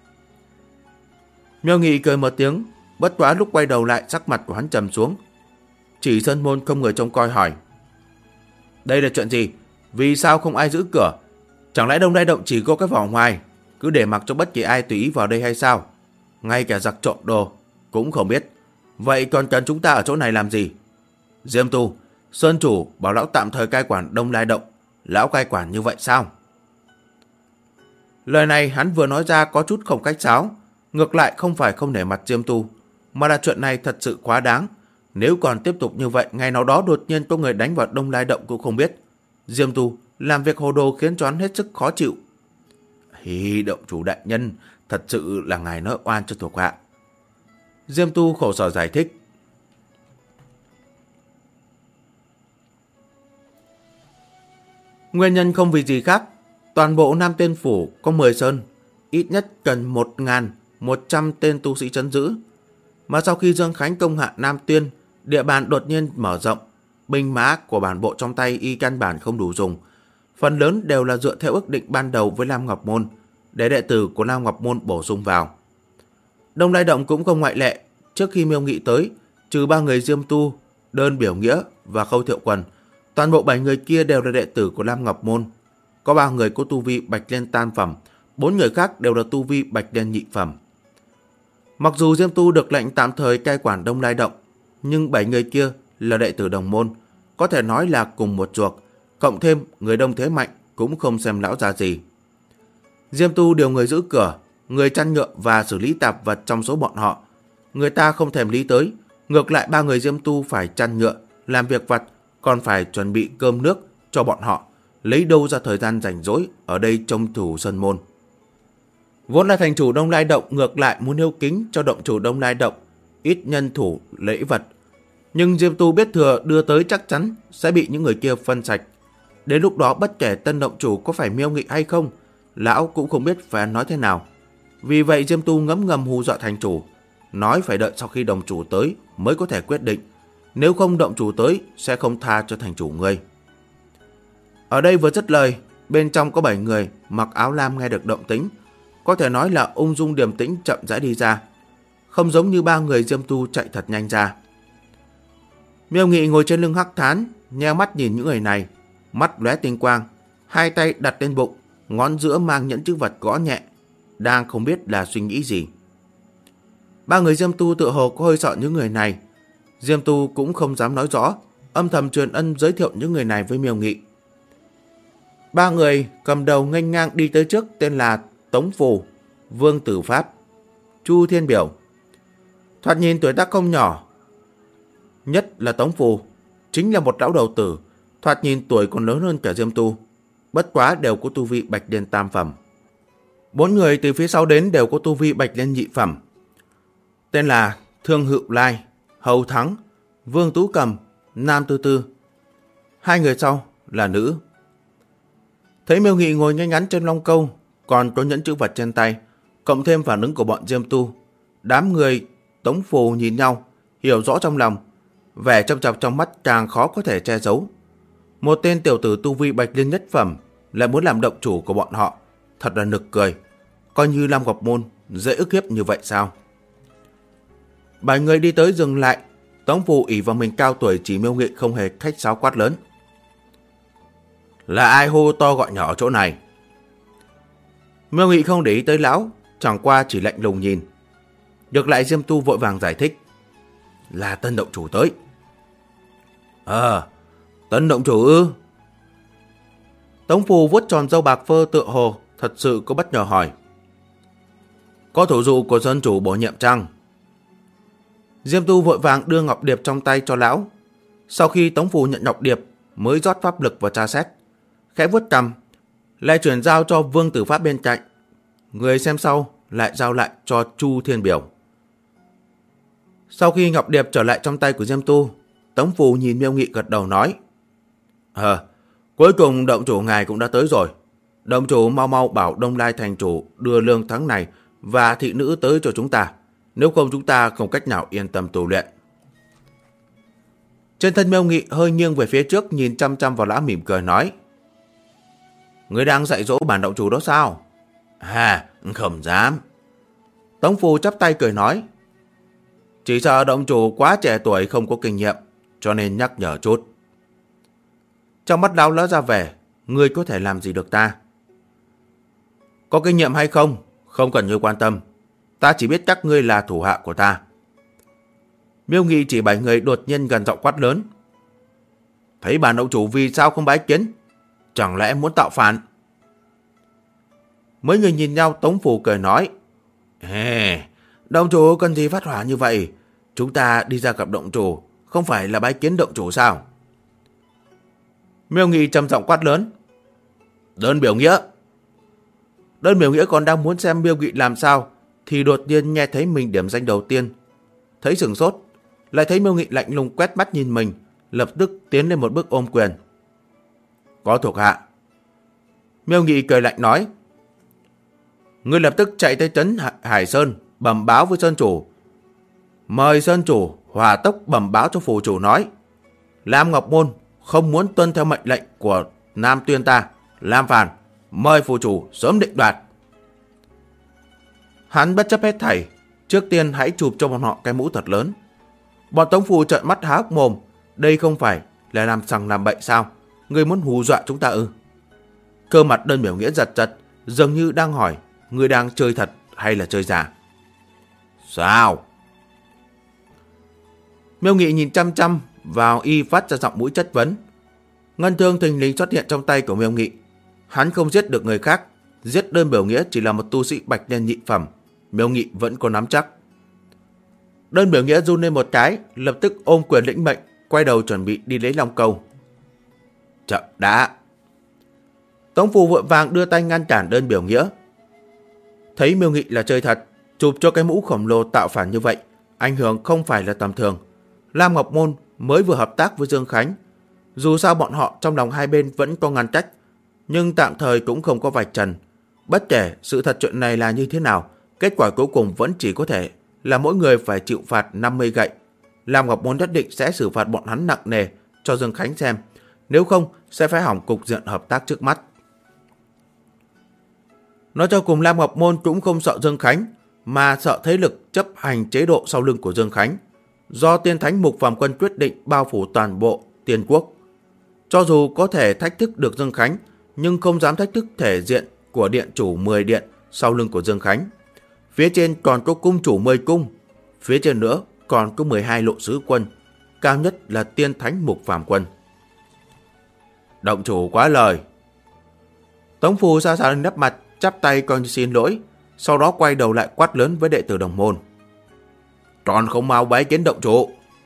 Miêu Nghị cười một tiếng, bất quá lúc quay đầu lại sắc mặt của hắn trầm xuống, chỉ sơn môn không người trông coi hỏi: "Đây là chuyện gì? Vì sao không ai giữ cửa? Chẳng lẽ Đông Lai Động chỉ có cái vỏ ngoài, cứ để mặc cho bất kỳ ai tùy ý vào đây hay sao? Ngay cả giặc trộm đồ cũng không biết. Vậy còn cần chúng ta ở chỗ này làm gì?" "Diêm Tu, sơn chủ bảo lão tạm thời cai quản Đông Lai Động, lão cai quản như vậy sao?" Lời này hắn vừa nói ra có chút không khách sáo, ngược lại không phải không nể mặt Diêm Tu, mà là chuyện này thật sự quá đáng. Nếu còn tiếp tục như vậy, ngày nào đó đột nhiên có người đánh vào Đông Lai Động cũng không biết. Diêm Tu làm việc hồ đồ khiến cho hắn hết sức khó chịu. Động chủ đại nhân, thật sự là ngài nói oan cho thuộc hạ." Diêm Tu khổ sở giải thích: "Nguyên nhân không vì gì khác, toàn bộ Nam Tiên Phủ có 10 sơn, ít nhất cần 1.100 tên tu sĩ trấn giữ. Mà sau khi Dương Khánh công hạ Nam Tiên, địa bàn đột nhiên mở rộng, binh mã của bản bộ trong tay y căn bản không đủ dùng. Phần lớn đều là dựa theo ước định ban đầu với Lam Ngọc Môn, để đệ tử của Lam Ngọc Môn bổ sung vào. Đông Lai Động cũng không ngoại lệ. Trước khi Miêu Nghị tới, trừ 3 người Diêm Tu, Đơn Biểu Nghĩa và Khâu Thiệu Quần, toàn bộ 7 người kia đều là đệ tử của Lam Ngọc Môn. Có 3 người có tu vi Bạch Đen tam phẩm, 4 người khác đều là tu vi Bạch Đen nhị phẩm. Mặc dù Diêm Tu được lệnh tạm thời cai quản Đông Lai Động, nhưng 7 người kia là đệ tử đồng môn, có thể nói là cùng một ruột, cộng thêm người đông thế mạnh cũng không xem lão ra gì. Diêm Tu điều người giữ cửa, người chăn ngựa và xử lý tạp vật trong số bọn họ. Người ta không thèm lý tới, ngược lại 3 người Diêm Tu phải chăn ngựa, làm việc vặt, còn phải chuẩn bị cơm nước cho bọn họ, lấy đâu ra thời gian rảnh rỗi ở đây trông thủ sân môn. Vốn là thành chủ Đông Lai Động ngược lại muốn hiếu kính cho động chủ Đông Lai Động ít nhân thủ lễ vật, nhưng Diêm Tu biết thừa đưa tới chắc chắn sẽ bị những người kia phân sạch. Đến lúc đó bất kể tân động chủ có phải Miêu Nghị hay không, lão cũng không biết phải nói thế nào. Vì vậy Diêm Tu ngấm ngầm hù dọa thành chủ, nói phải đợi sau khi đồng chủ tới mới có thể quyết định, nếu không động chủ tới sẽ không tha cho thành chủ ngươi. Ở đây vừa dứt lời, bên trong có 7 người mặc áo lam nghe được động tĩnh, có thể nói là ung dung điềm tĩnh chậm rãi đi ra, không giống như 3 người Diêm Tu chạy thật nhanh ra. Miêu Nghị ngồi trên lưng hắc thán, nheo mắt nhìn những người này, mắt lóe tinh quang, hai tay đặt lên bụng, ngón giữa mang nhẫn chữ vật gõ nhẹ, đang không biết là suy nghĩ gì. 3 người Diêm Tu tựa hồ có hơi sợ những người này. Diêm Tu cũng không dám nói rõ, âm thầm truyền ân giới thiệu những người này với Miêu Nghị. 3 người cầm đầu nghênh ngang đi tới trước tên là Tống Phù, Vương Tử Pháp, Chu Thiên Biểu. Thoạt nhìn tuổi tác không nhỏ, nhất là Tống Phù, chính là một lão đầu tử, thoạt nhìn tuổi còn lớn hơn cả Diêm Tu, bất quá đều có tu vi Bạch Liên tam phẩm. 4 người từ phía sau đến đều có tu vi Bạch Liên nhị phẩm, tên là Thương Hữu Lai, Hầu Thắng, Vương Tú Cầm, Nam Tư Tư. 2 người sau là nữ. Thấy Miêu Nghị ngồi ngay ngắn trên long câu, còn có nhẫn chữ vật trên tay, cộng thêm phản ứng của bọn Diêm Tu, đám người Tống Phù nhìn nhau, hiểu rõ trong lòng, vẻ châm chọc trong mắt càng khó có thể che giấu. Một tên tiểu tử tu vi Bạch Liên nhất phẩm lại muốn làm động chủ của bọn họ, thật là nực cười. Coi như Lam Ngọc Môn dễ ức hiếp như vậy sao? 7 người đi tới dừng lại. Tống Phù ỷ vào mình cao tuổi chỉ Miêu Nghị không hề khách sáo quát lớn: là ai hô to gọi nhỏ ở chỗ này? Miêu Nghị không để ý tới lão, chẳng qua chỉ lạnh lùng nhìn. Được lại Diêm Tu vội vàng giải thích: là tân động chủ tới. Tân động chủ ư? Tống Phù vuốt tròn râu bạc phơ tựa hồ thật sự có bất ngờ hỏi: có thủ dụ của dân chủ bổ nhiệm chăng? Diêm Tu vội vàng đưa ngọc điệp trong tay cho lão. Sau khi Tống Phù nhận ngọc điệp mới rót pháp lực vào tra xét, khẽ vuốt cằm, lại chuyển giao cho Vương Tử Pháp bên cạnh. Người xem sau lại giao lại cho Chu Thiên Biểu. Sau khi ngọc điệp trở lại trong tay của Diêm Tu, Tống Phù nhìn Miêu Nghị gật đầu nói: cuối cùng động chủ ngài cũng đã tới rồi. Động chủ mau mau bảo Đông Lai thành chủ đưa lương tháng này và thị nữ tới cho chúng ta, nếu không chúng ta không cách nào yên tâm tu luyện. Trên thân Miêu Nghị hơi nghiêng về phía trước, nhìn chăm chăm vào lão, mỉm cười nói: người đang dạy dỗ bản động chủ đó sao? Không dám. Tống Phù chắp tay cười nói: chỉ sợ động chủ quá trẻ tuổi không có kinh nghiệm, cho nên nhắc nhở chút. Trong mắt lão lóe ra vẻ: ngươi có thể làm gì được ta? Có kinh nghiệm hay không, không cần ngươi quan tâm. Ta chỉ biết các ngươi là thủ hạ của ta. Miêu Nghị chỉ 7 người đột nhiên gần giọng quát lớn: thấy bản động chủ vì sao không bái kiến? Chẳng lẽ muốn tạo phản? Mấy người nhìn nhau. Tống Phù cười nói: động chủ cần gì phát hỏa như vậy? Chúng ta đi ra gặp động chủ, không phải là bái kiến động chủ sao? Miêu Nghị trầm giọng quát lớn: đơn biểu nghĩa. Đơn biểu nghĩa còn đang muốn xem Miêu Nghị làm sao, thì đột nhiên nghe thấy mình điểm danh đầu tiên. Thấy sửng sốt, lại thấy Miêu Nghị lạnh lùng quét mắt nhìn mình, lập tức tiến lên một bước ôm quyền: có thuộc hạ. Miêu Nghị cười lạnh nói: ngươi lập tức chạy tới trấn Hải Sơn, bẩm báo với Sơn chủ. Mời Sơn chủ hỏa tốc bẩm báo cho phủ chủ nói: Lam Ngọc Môn không muốn tuân theo mệnh lệnh của Nam Tuyên ta, Lam Phàn, mời phủ chủ sớm định đoạt. Hắn bất chấp hết thảy, trước tiên hãy chụp cho bọn họ cái mũ thật lớn. Bọn Tống Phù trợn mắt há hốc mồm, đây không phải là làm sằng làm bậy sao? Ngươi muốn hù dọa chúng ta ư? Cơ mặt đơn biểu nghĩa giật giật, dường như đang hỏi ngươi đang chơi thật hay là chơi giả. Sao? Miêu Nghị nhìn chăm chăm vào y, phát ra giọng mũi chất vấn: Ngân thương thình lình xuất hiện trong tay của Miêu Nghị. Hắn không giết được người khác, giết đơn biểu nghĩa chỉ là một tu sĩ bạch nhân nhị phẩm, Miêu Nghị vẫn có nắm chắc. Đơn biểu nghĩa run lên một cái, lập tức ôm quyền lĩnh mệnh, quay đầu chuẩn bị đi lấy long câu. Chậm đã! Tống Phù vội vàng đưa tay ngăn cản đơn biểu nghĩa. Thấy Miêu Nghị là chơi thật, chụp cho cái mũ khổng lồ tạo phản như vậy, ảnh hưởng không phải là tầm thường. Lam Ngọc Môn mới vừa hợp tác với Dương Khánh. Dù sao bọn họ trong lòng hai bên vẫn có ngăn cách, nhưng tạm thời cũng không có vạch trần. Bất kể sự thật chuyện này là như thế nào, kết quả cuối cùng vẫn chỉ có thể là mỗi người phải chịu phạt 50 gậy. Lam Ngọc Môn nhất định sẽ xử phạt bọn hắn nặng nề cho Dương Khánh xem, nếu không sẽ phải hỏng cục diện hợp tác trước mắt. Nói cho cùng, Lam Ngọc Môn cũng không sợ Dương Khánh, mà sợ thế lực chấp hành chế độ sau lưng của Dương Khánh, do Tiên Thánh Mục Phàm Quân quyết định bao phủ toàn bộ Tiên Quốc. Cho dù có thể thách thức được Dương Khánh, nhưng không dám thách thức thể diện của điện chủ 10 điện sau lưng của Dương Khánh. Phía trên còn có cung chủ 10 cung, phía trên nữa còn có 12 lộ sứ quân, cao nhất là Tiên Thánh Mục Phàm Quân. Động chủ quá lời. Tống Phù xa xa lên đắp mặt, chắp tay coi như xin lỗi, sau đó quay đầu lại quát lớn với đệ tử đồng môn. Còn không mau bái kiến động chủ.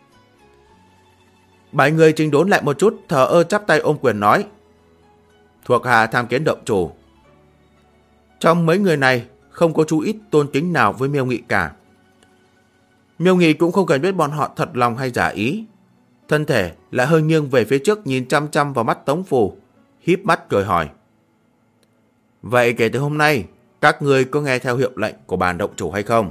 7 người chỉnh đốn lại một chút, thờ ơ chắp tay ôm quyền nói. Thuộc hạ tham kiến động chủ. Trong mấy người này không có chú ít tôn kính nào với Miêu Nghị cả. Miêu Nghị cũng không cần biết bọn họ thật lòng hay giả ý. Thân thể lại hơi nghiêng về phía trước, nhìn chăm chăm vào mắt Tống Phù, híp mắt cười hỏi. Vậy kể từ hôm nay, các người có nghe theo hiệu lệnh của bản động chủ hay không?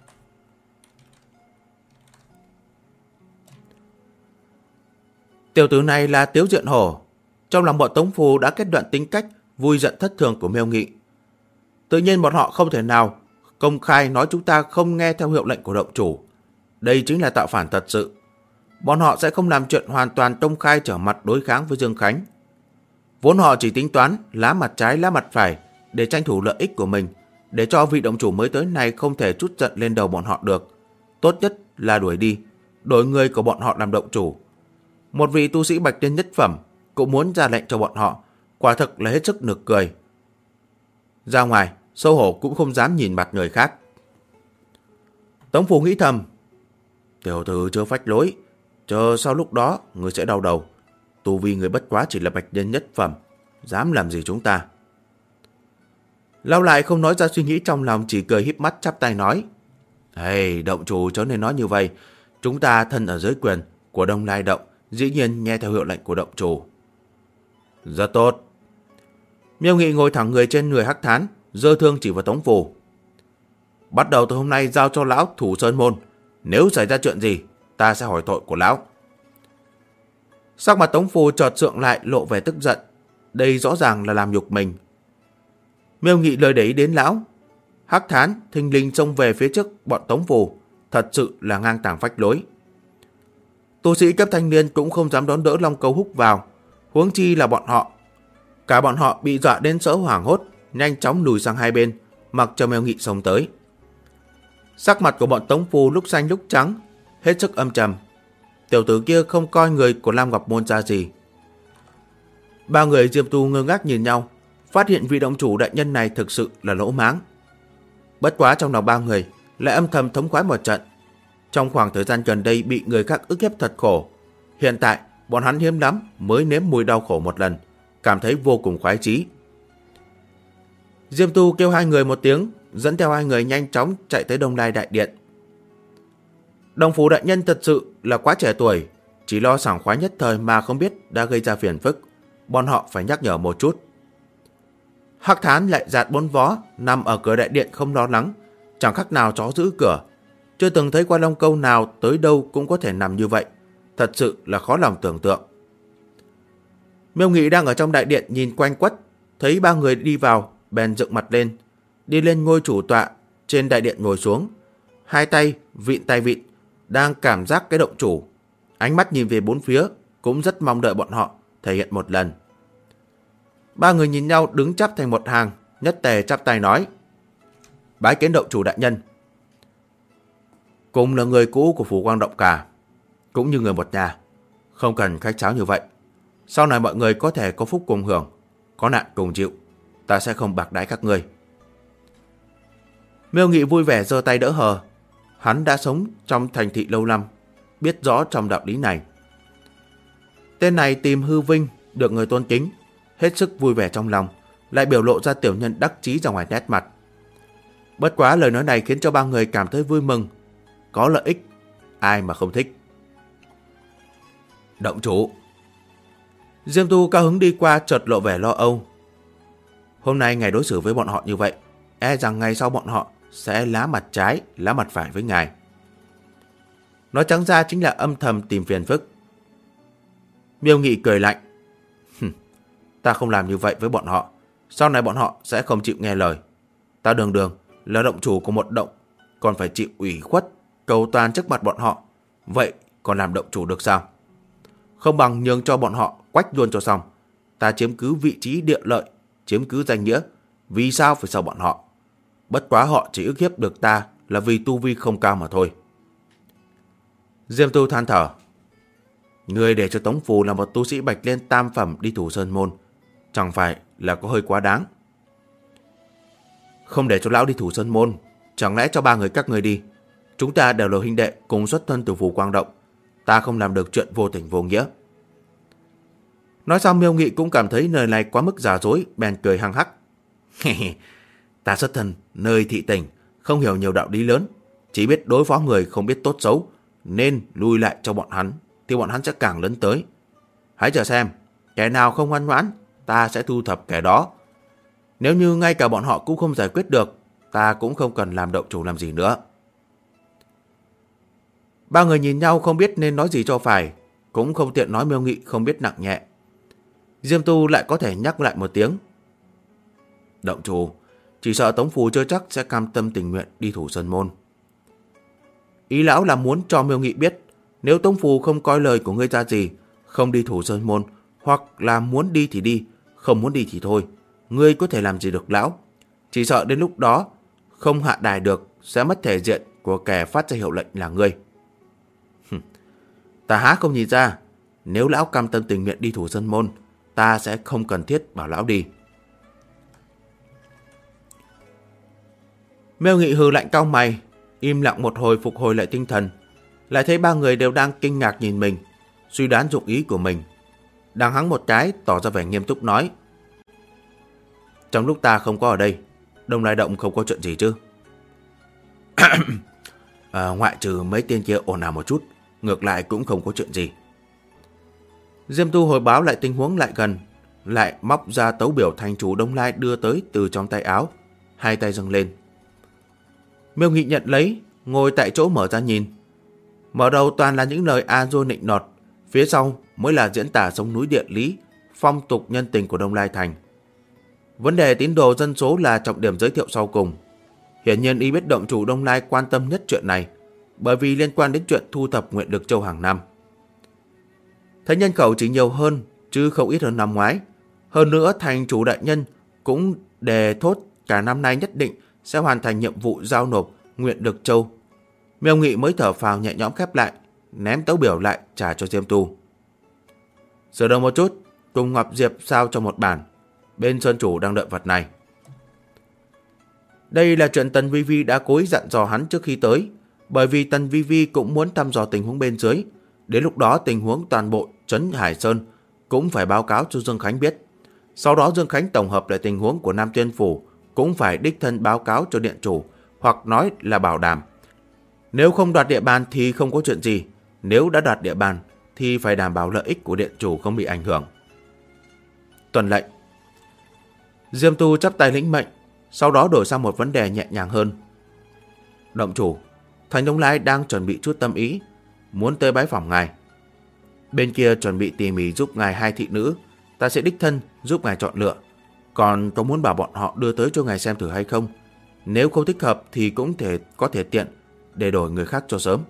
Tiểu tử này là Tiếu Diện Hổ. Trong lòng bọn Tống Phù đã kết luận tính cách vui giận thất thường của Miêu Nghị. Tự nhiên bọn họ không thể nào công khai nói chúng ta không nghe theo hiệu lệnh của động chủ. Đây chính là tạo phản thật sự. Bọn họ sẽ không làm chuyện hoàn toàn công khai trở mặt đối kháng với Dương Khánh. Vốn họ chỉ tính toán lá mặt trái lá mặt phải để tranh thủ lợi ích của mình, để cho vị động chủ mới tới này không thể trút giận lên đầu bọn họ được. Tốt nhất là đuổi đi, đổi người của bọn họ làm động chủ. Một vị tu sĩ bạch tiên nhất phẩm cũng muốn ra lệnh cho bọn họ, quả thực là hết sức nực cười. Ra ngoài, xấu hổ cũng không dám nhìn mặt người khác. Tống Phù nghĩ thầm, tiểu tử chưa phách lối, chờ sau lúc đó người sẽ đau đầu. Tu vi người bất quá chỉ là bạch nhân nhất phẩm, dám làm gì chúng ta? Lao lại không nói ra suy nghĩ trong lòng, chỉ cười híp mắt chắp tay nói. Hey, động chủ chớ nên nói như vậy. Chúng ta thân ở dưới quyền của Đông Lai Động, dĩ nhiên nghe theo hiệu lệnh của động chủ. Rất tốt. Miêu Nghị ngồi thẳng người trên người Hắc Thán, giơ thương chỉ vào Tống Phù. Bắt đầu từ hôm nay giao cho lão thủ sơn môn. Nếu xảy ra chuyện gì, ta sẽ hỏi tội của lão. Sắc mặt Tống Phù chợt sượng lại, lộ vẻ tức giận. Đây rõ ràng là làm nhục mình. Miêu Nghị lời để ý đến lão. Hắc Thán thình lình xông về phía trước bọn Tống Phù, thật sự là ngang tàng phách lối. Tu sĩ cấp thanh niên cũng không dám đón đỡ long câu húc vào, huống chi là bọn họ. Cả bọn họ bị dọa đến sợ hoảng hốt, nhanh chóng lùi sang hai bên, mặc cho Miêu Nghị xông tới. Sắc mặt của bọn Tống Phù lúc xanh lúc trắng, hết sức âm trầm. Tiểu tử kia không coi người của Lam Ngọc Môn ra gì. Ba người Diệp Tu ngơ ngác nhìn nhau, phát hiện vị động chủ đại nhân này thực sự là lỗ máng. Bất quá trong lòng ba người lại âm thầm thống khoái một trận. Trong khoảng thời gian gần đây bị người khác ức hiếp thật khổ, hiện tại bọn hắn hiếm lắm mới nếm mùi đau khổ một lần, cảm thấy vô cùng khoái chí. Diêm Tu kêu hai người một tiếng, dẫn theo hai người nhanh chóng chạy tới Đông Lai Đại Điện. Đồng phủ đại nhân thật sự là quá trẻ tuổi, chỉ lo sảng khoái nhất thời mà không biết đã gây ra phiền phức, bọn họ phải nhắc nhở một chút. Hắc Thán lại dạt bốn vó, nằm ở cửa đại điện không lo lắng, chẳng khác nào chó giữ cửa. Chưa từng thấy qua long câu nào tới đâu cũng có thể nằm như vậy, thật sự là khó lòng tưởng tượng. Miêu Nghị đang ở trong đại điện nhìn quanh quất, thấy ba người đi vào, bèn dựng mặt lên, đi lên ngôi chủ tọa trên đại điện ngồi xuống, hai tay vịn, đang cảm giác cái động chủ, ánh mắt nhìn về bốn phía, cũng rất mong đợi bọn họ thể hiện một lần. Ba người nhìn nhau đứng chắp thành một hàng, nhất tề chắp tay nói: Bái kiến động chủ đại nhân. Cùng là người cũ của Phủ Quang Động cả, cũng như người một nhà, không cần khách sáo như vậy. Sau này mọi người có thể có phúc cùng hưởng, có nạn cùng chịu. Ta sẽ không bạc đãi các ngươi. Miêu Nghị vui vẻ giơ tay đỡ hờ. Hắn đã sống trong thành thị lâu năm, biết rõ trong đạo lý này. Tên này tìm hư vinh, được người tôn kính, hết sức vui vẻ trong lòng, lại biểu lộ ra tiểu nhân đắc chí ra ngoài nét mặt. Bất quá lời nói này khiến cho ba người cảm thấy vui mừng. Có lợi ích, ai mà không thích. Động chủ. Diêm Tu cao hứng đi qua, chợt lộ vẻ lo âu. Hôm nay ngài đối xử với bọn họ như vậy, e rằng ngày sau bọn họ sẽ lá mặt trái, lá mặt phải với ngài. Nói trắng ra chính là âm thầm tìm phiền phức. Miêu Nghị cười lạnh. Ta không làm như vậy với bọn họ, sau này bọn họ sẽ không chịu nghe lời. Ta đường đường là động chủ của một động, còn phải chịu ủy khuất, cầu toàn trước mặt bọn họ. Vậy còn làm động chủ được sao? Không bằng nhường cho bọn họ quách luôn cho xong. Ta chiếm cứ vị trí địa lợi, chiếm cứ danh nghĩa, vì sao phải sợ bọn họ? Bất quá họ chỉ ức hiếp được ta là vì tu vi không cao mà thôi. Diêm Tu than thở. Người để cho Tống Phù là một tu sĩ bạch liên tam phẩm đi thủ sơn môn, chẳng phải là có hơi quá đáng? Không để cho lão đi thủ sơn môn, chẳng lẽ cho ba người các người đi? Chúng ta đều là huynh đệ cùng xuất thân từ Phù Quang Động, ta không làm được chuyện vô tình vô nghĩa. Nói xong Miêu Nghị cũng cảm thấy lời này quá mức giả dối, bèn cười hăng hắc. Ta xuất thân nơi thị tỉnh, không hiểu nhiều đạo lý lớn, chỉ biết đối phó người không biết tốt xấu, nên lui lại cho bọn hắn, thì bọn hắn sẽ càng lớn tới. Hãy chờ xem, kẻ nào không ngoan ngoãn, ta sẽ thu thập kẻ đó. Nếu như ngay cả bọn họ cũng không giải quyết được, ta cũng không cần làm động chủ làm gì nữa. Ba người nhìn nhau không biết nên nói gì cho phải, cũng không tiện nói Miêu Nghị không biết nặng nhẹ. Diêm Tu lại có thể nhắc lại một tiếng. Động chủ, chỉ sợ Tống Phù chưa chắc sẽ cam tâm tình nguyện đi thủ sơn môn. Ý lão là muốn cho Miêu Nghị biết, nếu Tống Phù không coi lời của ngươi ra gì, không đi thủ sơn môn, hoặc là muốn đi thì đi, không muốn đi thì thôi, ngươi có thể làm gì được lão? Chỉ sợ đến lúc đó không hạ đài được, sẽ mất thể diện của kẻ phát ra hiệu lệnh là ngươi. Ta há không nhìn ra, nếu lão cam tâm tình nguyện đi thủ sơn môn, ta sẽ không cần thiết bảo lão đi. Miêu Nghị hừ lạnh cau mày, im lặng một hồi phục hồi lại tinh thần, lại thấy ba người đều đang kinh ngạc nhìn mình, suy đoán dụng ý của mình. Đang hắng một cái, tỏ ra vẻ nghiêm túc nói. Trong lúc ta không có ở đây, Đông Lai Động không có chuyện gì chứ? Ngoại trừ mấy tên kia ồn ào một chút, ngược lại cũng không có chuyện gì. Diêm Tu hồi báo lại tình huống lại gần, lại móc ra tấu biểu thành chủ Đông Lai đưa tới từ trong tay áo, hai tay dâng lên. Miêu Nghị nhận lấy, ngồi tại chỗ mở ra nhìn. Mở đầu toàn là những lời a dua nịnh nọt, phía sau mới là diễn tả sông núi địa lý, phong tục nhân tình của Đông Lai Thành. Vấn đề tín đồ dân số là trọng điểm giới thiệu sau cùng. Hiển nhiên y biết động chủ Đông Lai quan tâm nhất chuyện này, bởi vì liên quan đến chuyện thu thập nguyện lực châu hàng năm. Thấy nhân khẩu chỉ nhiều hơn, chứ không ít hơn năm ngoái. Hơn nữa thành chủ đại nhân cũng đề thốt cả năm nay nhất định sẽ hoàn thành nhiệm vụ giao nộp nguyện lực châu. Miêu Nghị mới thở phào nhẹ nhõm khép lại, ném tấu biểu lại trả cho Diêm Tu. Sửa đầu một chút, cùng Ngọc Diệp sao cho một bản. Bên sơn chủ đang đợi vật này. Đây là chuyện Tần Vi Vi đã cố ý dặn dò hắn trước khi tới, bởi vì Tần Vi Vi cũng muốn thăm dò tình huống bên dưới. Đến lúc đó tình huống toàn bộ trấn Hải Sơn cũng phải báo cáo cho Dương Khánh biết. Sau đó Dương Khánh tổng hợp lại tình huống của Nam Tuyên Phủ, cũng phải đích thân báo cáo cho điện chủ, hoặc nói là bảo đảm. Nếu không đoạt địa bàn thì không có chuyện gì, nếu đã đoạt địa bàn thì phải đảm bảo lợi ích của điện chủ không bị ảnh hưởng. Tuần lệnh. Diêm Tu chắp tay lĩnh mệnh, sau đó đổi sang một vấn đề nhẹ nhàng hơn. Động chủ, thành Đông Lai đang chuẩn bị chút tâm ý, muốn tới bái phỏng ngài. Bên kia chuẩn bị tỉ mỉ giúp ngài hai thị nữ, ta sẽ đích thân giúp ngài chọn lựa. Còn có muốn bảo bọn họ đưa tới cho ngài xem thử hay không? Nếu không thích hợp thì cũng có thể tiện để đổi người khác cho sớm.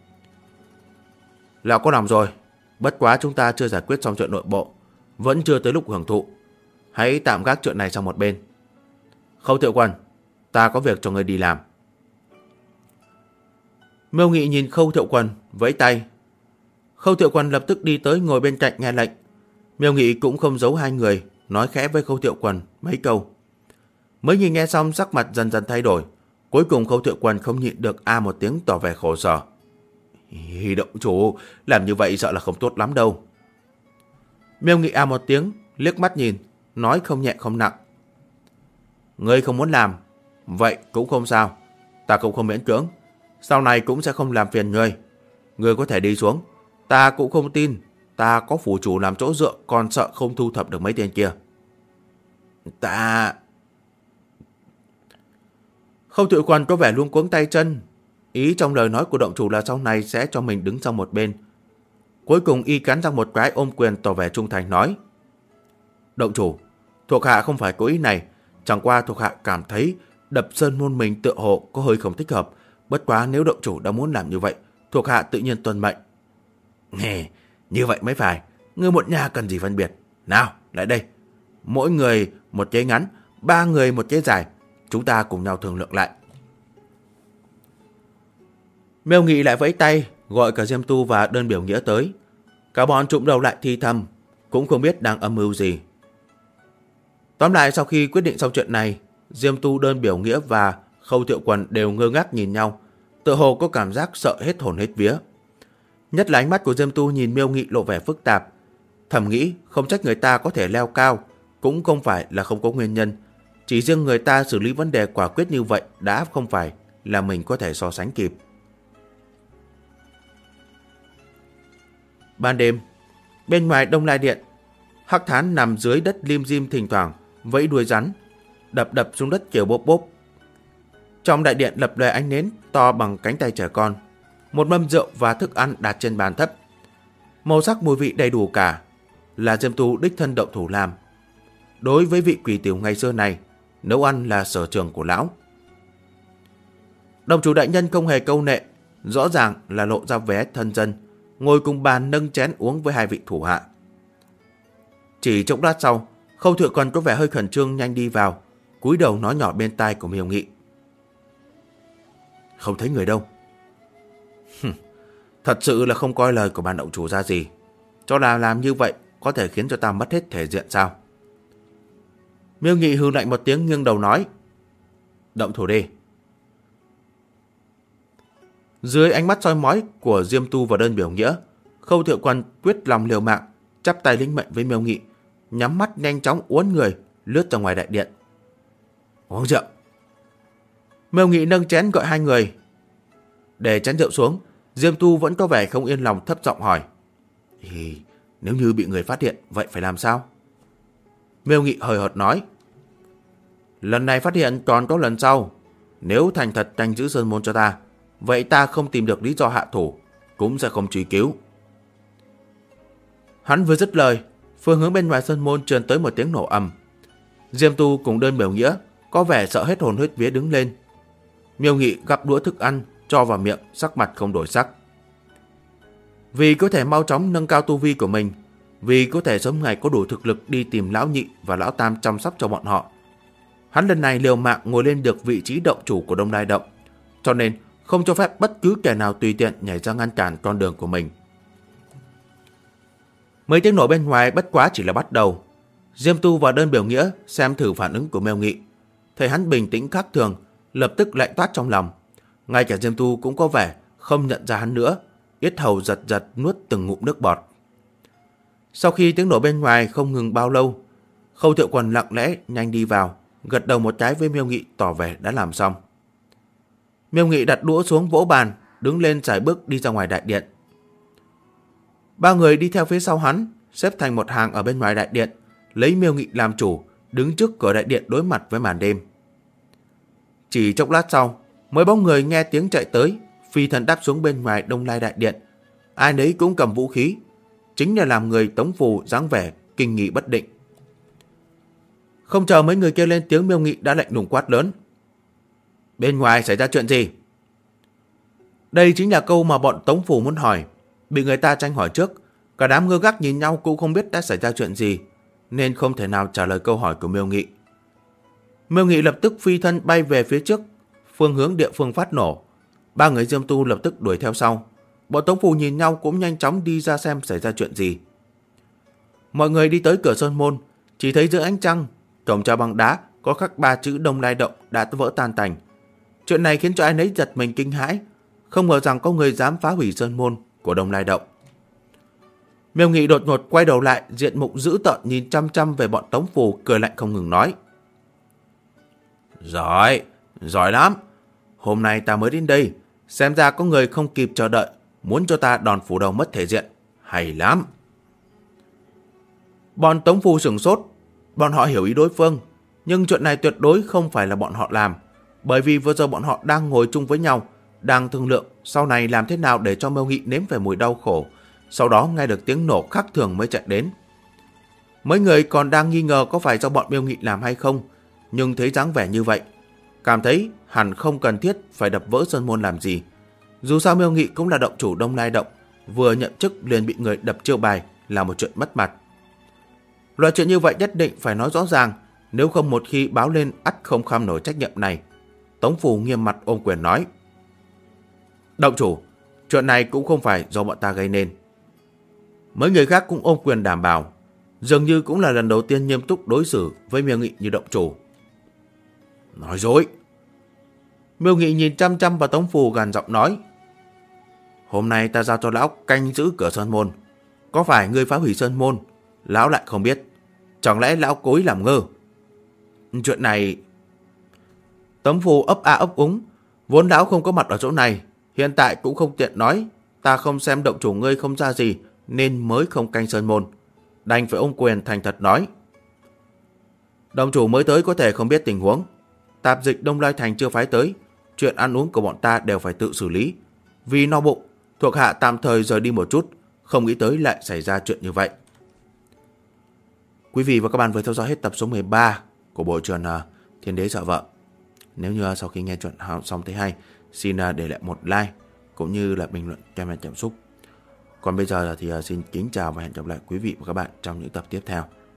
Lão có lòng rồi, bất quá chúng ta chưa giải quyết xong chuyện nội bộ, vẫn chưa tới lúc hưởng thụ. Hãy tạm gác chuyện này sang một bên. Khâu Thiệu Quân, ta có việc cho người đi làm. Miêu Nghị nhìn Khâu Thiệu Quân vẫy tay. Khâu Thiệu Quân lập tức đi tới ngồi bên cạnh nghe lệnh. Miêu Nghị cũng không giấu hai người, nói khẽ với Khâu Thiệu Quần mấy câu. Mấy người nghe xong sắc mặt dần dần thay đổi. Cuối cùng Khâu Thiệu Quần không nhịn được a một tiếng tỏ vẻ khổ sở. Động chủ, làm như vậy sợ là không tốt lắm đâu. Miêu Nghị a một tiếng, liếc mắt nhìn, nói không nhẹ không nặng. Ngươi không muốn làm, vậy cũng không sao. Ta cũng không miễn cưỡng. Sau này cũng sẽ không làm phiền ngươi. Ngươi có thể đi xuống. Ta cũng không tin. Ta có phủ chủ làm chỗ dựa, còn sợ không thu thập được mấy tên kia. Khâu Thiệu Quần có vẻ luống cuống tay chân. Ý trong lời nói của động chủ là sau này sẽ cho mình đứng sang một bên. Cuối cùng y cắn răng một cái, ôm quyền tỏ vẻ trung thành nói. Động chủ, thuộc hạ không phải cố ý này. Chẳng qua thuộc hạ cảm thấy đập sơn môn mình tựa hồ có hơi không thích hợp. Bất quá nếu động chủ đã muốn làm như vậy, thuộc hạ tự nhiên tuân mệnh. Nghe, như vậy mới phải. Ngươi một nhà cần gì phân biệt. Nào, lại đây. Mỗi người một chế ngắn, 3 người một chế dài. Chúng ta cùng nhau thương lượng lại. Miêu Nghị lại vẫy tay, gọi cả Diêm Tu và Đơn Biểu Nghĩa tới. Cả bọn trụm đầu lại thi thầm, cũng không biết đang âm mưu gì. Tóm lại, sau khi quyết định xong chuyện này, Diêm Tu, Đơn Biểu Nghĩa và Khâu Thiệu Quần đều ngơ ngác nhìn nhau, tựa hồ có cảm giác sợ hết hồn hết vía. Nhất là ánh mắt của Diêm Tu nhìn Miêu Nghị lộ vẻ phức tạp. Thầm nghĩ không trách người ta có thể leo cao, cũng không phải là không có nguyên nhân. Chỉ riêng người ta xử lý vấn đề quả quyết như vậy đã không phải là mình có thể so sánh kịp. Ban đêm, bên ngoài Đông Lai Điện, Hắc Thán nằm dưới đất lim dim, thỉnh thoảng vẫy đuôi rắn, đập xuống đất kiểu bốp bốp. Trong đại điện lập lòe ánh nến to bằng cánh tay trẻ con. Một mâm rượu và thức ăn đặt trên bàn thấp. Màu sắc mùi vị đầy đủ cả, là Diêm Tu đích thân động thủ làm. Đối với vị quỷ tiểu ngày xưa này, nấu ăn là sở trường của lão. Đồng chủ đại nhân không hề câu nệ, rõ ràng là lộ ra vé thân dân, ngồi cùng bàn nâng chén uống với hai vị thủ hạ. Chỉ chốc lát sau, Khâu Thiệu Quần có vẻ hơi khẩn trương nhanh đi vào, cúi đầu nói nhỏ bên tai của Miêu Nghị. Không thấy người đâu. Thật sự là không coi lời của ban động chủ ra gì. Cho là làm như vậy có thể khiến cho ta mất hết thể diện sao? Miêu Nghị hừ lạnh một tiếng, nghiêng đầu nói. Động thủ đi. Dưới ánh mắt soi mói của Diêm Tu và Đơn Biểu Nghĩa, Khâu Thiệu Quần quyết lòng liều mạng, chắp tay lĩnh mệnh với Miêu Nghị, nhắm mắt nhanh chóng uốn người lướt ra ngoài đại điện. Uống rượu. Miêu Nghị nâng chén gọi hai người. Để chén rượu xuống, Diêm Tu vẫn có vẻ không yên lòng, thấp giọng hỏi. Nếu như bị người phát hiện, vậy phải làm sao? Miêu Nghị hời hợt nói. Lần này phát hiện còn có lần sau. Nếu thành thật canh giữ sơn môn cho ta, vậy ta không tìm được lý do hạ thủ, cũng sẽ không truy cứu. Hắn vừa dứt lời, phương hướng bên ngoài sơn môn truyền tới một tiếng nổ ầm. Diêm Tu cùng Đơn Biểu Nghĩa có vẻ sợ hết hồn hết vía đứng lên. Miêu Nghị gắp đũa thức ăn cho vào miệng, sắc mặt không đổi sắc. Vì có thể mau chóng nâng cao tu vi của mình, vì có thể sớm ngày có đủ thực lực đi tìm lão nhị và lão tam chăm sóc cho bọn họ, hắn lần này liều mạng ngồi lên được vị trí động chủ của Đông Lai Động, cho nên không cho phép bất cứ kẻ nào tùy tiện nhảy ra ngăn cản con đường của mình. Mấy tiếng nổ bên ngoài bất quá chỉ là bắt đầu. Diêm Tu và Đơn Biểu Nghĩa xem thử phản ứng của Miêu Nghị, thấy hắn bình tĩnh khác thường, lập tức lạnh toát trong lòng. Ngay cả Diêm Tu cũng có vẻ không nhận ra hắn nữa, yết hầu giật giật nuốt từng ngụm nước bọt. Sau khi tiếng nổ bên ngoài không ngừng bao lâu, Khâu Thiệu Quần lặng lẽ nhanh đi vào, gật đầu một cái với Miêu Nghị tỏ vẻ đã làm xong. Miêu Nghị đặt đũa xuống vỗ bàn, đứng lên sải bước đi ra ngoài đại điện. Ba người đi theo phía sau hắn, xếp thành một hàng ở bên ngoài đại điện, lấy Miêu Nghị làm chủ, đứng trước cửa đại điện đối mặt với màn đêm. Chỉ chốc lát sau, mấy bóng người nghe tiếng chạy tới, phi thân đáp xuống bên ngoài Đông Lai đại điện. Ai nấy cũng cầm vũ khí, chính là làm người Tống Phù dáng vẻ kinh nghị bất định. Không chờ mấy người kêu lên tiếng, Miêu Nghị đã lạnh lùng quát lớn. Bên ngoài xảy ra chuyện gì? Đây chính là câu mà bọn Tống Phù muốn hỏi. Bị người ta tranh hỏi trước, cả đám ngơ ngác nhìn nhau cũng không biết đã xảy ra chuyện gì, nên không thể nào trả lời câu hỏi của Miêu Nghị. Miêu Nghị lập tức phi thân bay về phía trước, phương hướng địa phương phát nổ. Ba người Diêm Tu lập tức đuổi theo sau. Bọn Tống Phù nhìn nhau cũng nhanh chóng đi ra xem xảy ra chuyện gì. Mọi người đi tới cửa sơn môn, chỉ thấy giữa ánh trăng, cổng chào bằng đá có khắc 3 chữ Đông Lai Động đã vỡ tan tành. Chuyện này khiến cho ai nấy giật mình kinh hãi, không ngờ rằng có người dám phá hủy sơn môn của Đông Lai Động. Miêu Nghị đột ngột quay đầu lại, diện mục dữ tợn nhìn chăm chăm về bọn Tống Phù, cười lạnh không ngừng nói: Giỏi, giỏi lắm. Hôm nay ta mới đến đây, xem ra có người không kịp chờ đợi, muốn cho ta đòn phủ đầu mất thể diện. Hay lắm. Bọn Tống Phù sửng sốt, bọn họ hiểu ý đối phương, nhưng chuyện này tuyệt đối không phải là bọn họ làm, bởi vì vừa giờ bọn họ đang ngồi chung với nhau, đang thương lượng sau này làm thế nào để cho Miêu Nghị nếm về mùi đau khổ. Sau đó nghe được tiếng nổ khác thường mới chạy đến. Mấy người còn đang nghi ngờ có phải do bọn Miêu Nghị làm hay không, nhưng thấy dáng vẻ như vậy, cảm thấy hẳn không cần thiết phải đập vỡ sơn môn làm gì. Dù sao Miêu Nghị cũng là động chủ Đông Lai Động, vừa nhậm chức liền bị người đập chiêu bài là một chuyện mất mặt. Loại chuyện như vậy nhất định phải nói rõ ràng, nếu không một khi báo lên ắt không kham nổi trách nhiệm này. Tống Phù nghiêm mặt ôm quyền nói: Động chủ, chuyện này cũng không phải do bọn ta gây nên. Mấy người khác cũng ôm quyền đảm bảo, dường như cũng là lần đầu tiên nghiêm túc đối xử với Miêu Nghị như động chủ. Nói dối. Miêu Nghị nhìn chăm chăm vào Tống Phù, gằn giọng nói: Hôm nay ta giao cho lão canh giữ cửa sơn môn. Có phải ngươi phá hủy sơn môn, lão lại không biết? Chẳng lẽ lão cố ý làm ngơ? Chuyện này... Tống Phù ấp a ấp úng, vốn lão không có mặt ở chỗ này, hiện tại cũng không tiện nói. Ta không xem động chủ ngươi không ra gì nên mới không canh sơn môn, đành phải ôm quyền thành thật nói: Động chủ mới tới có thể không biết tình huống. Tạp dịch Đông Lai Thành chưa phái tới, chuyện ăn uống của bọn ta đều phải tự xử lý. Vì no bụng, thuộc hạ tạm thời rời đi một chút, không nghĩ tới lại xảy ra chuyện như vậy. Quý vị và các bạn vừa theo dõi hết tập số 13 của bộ truyện Thiên Đế Sợ Vợ. Nếu như sau khi nghe chuyện xong thấy hay, xin để lại một like cũng như là bình luận comment cảm xúc. Còn bây giờ thì xin kính chào và hẹn gặp lại quý vị và các bạn trong những tập tiếp theo.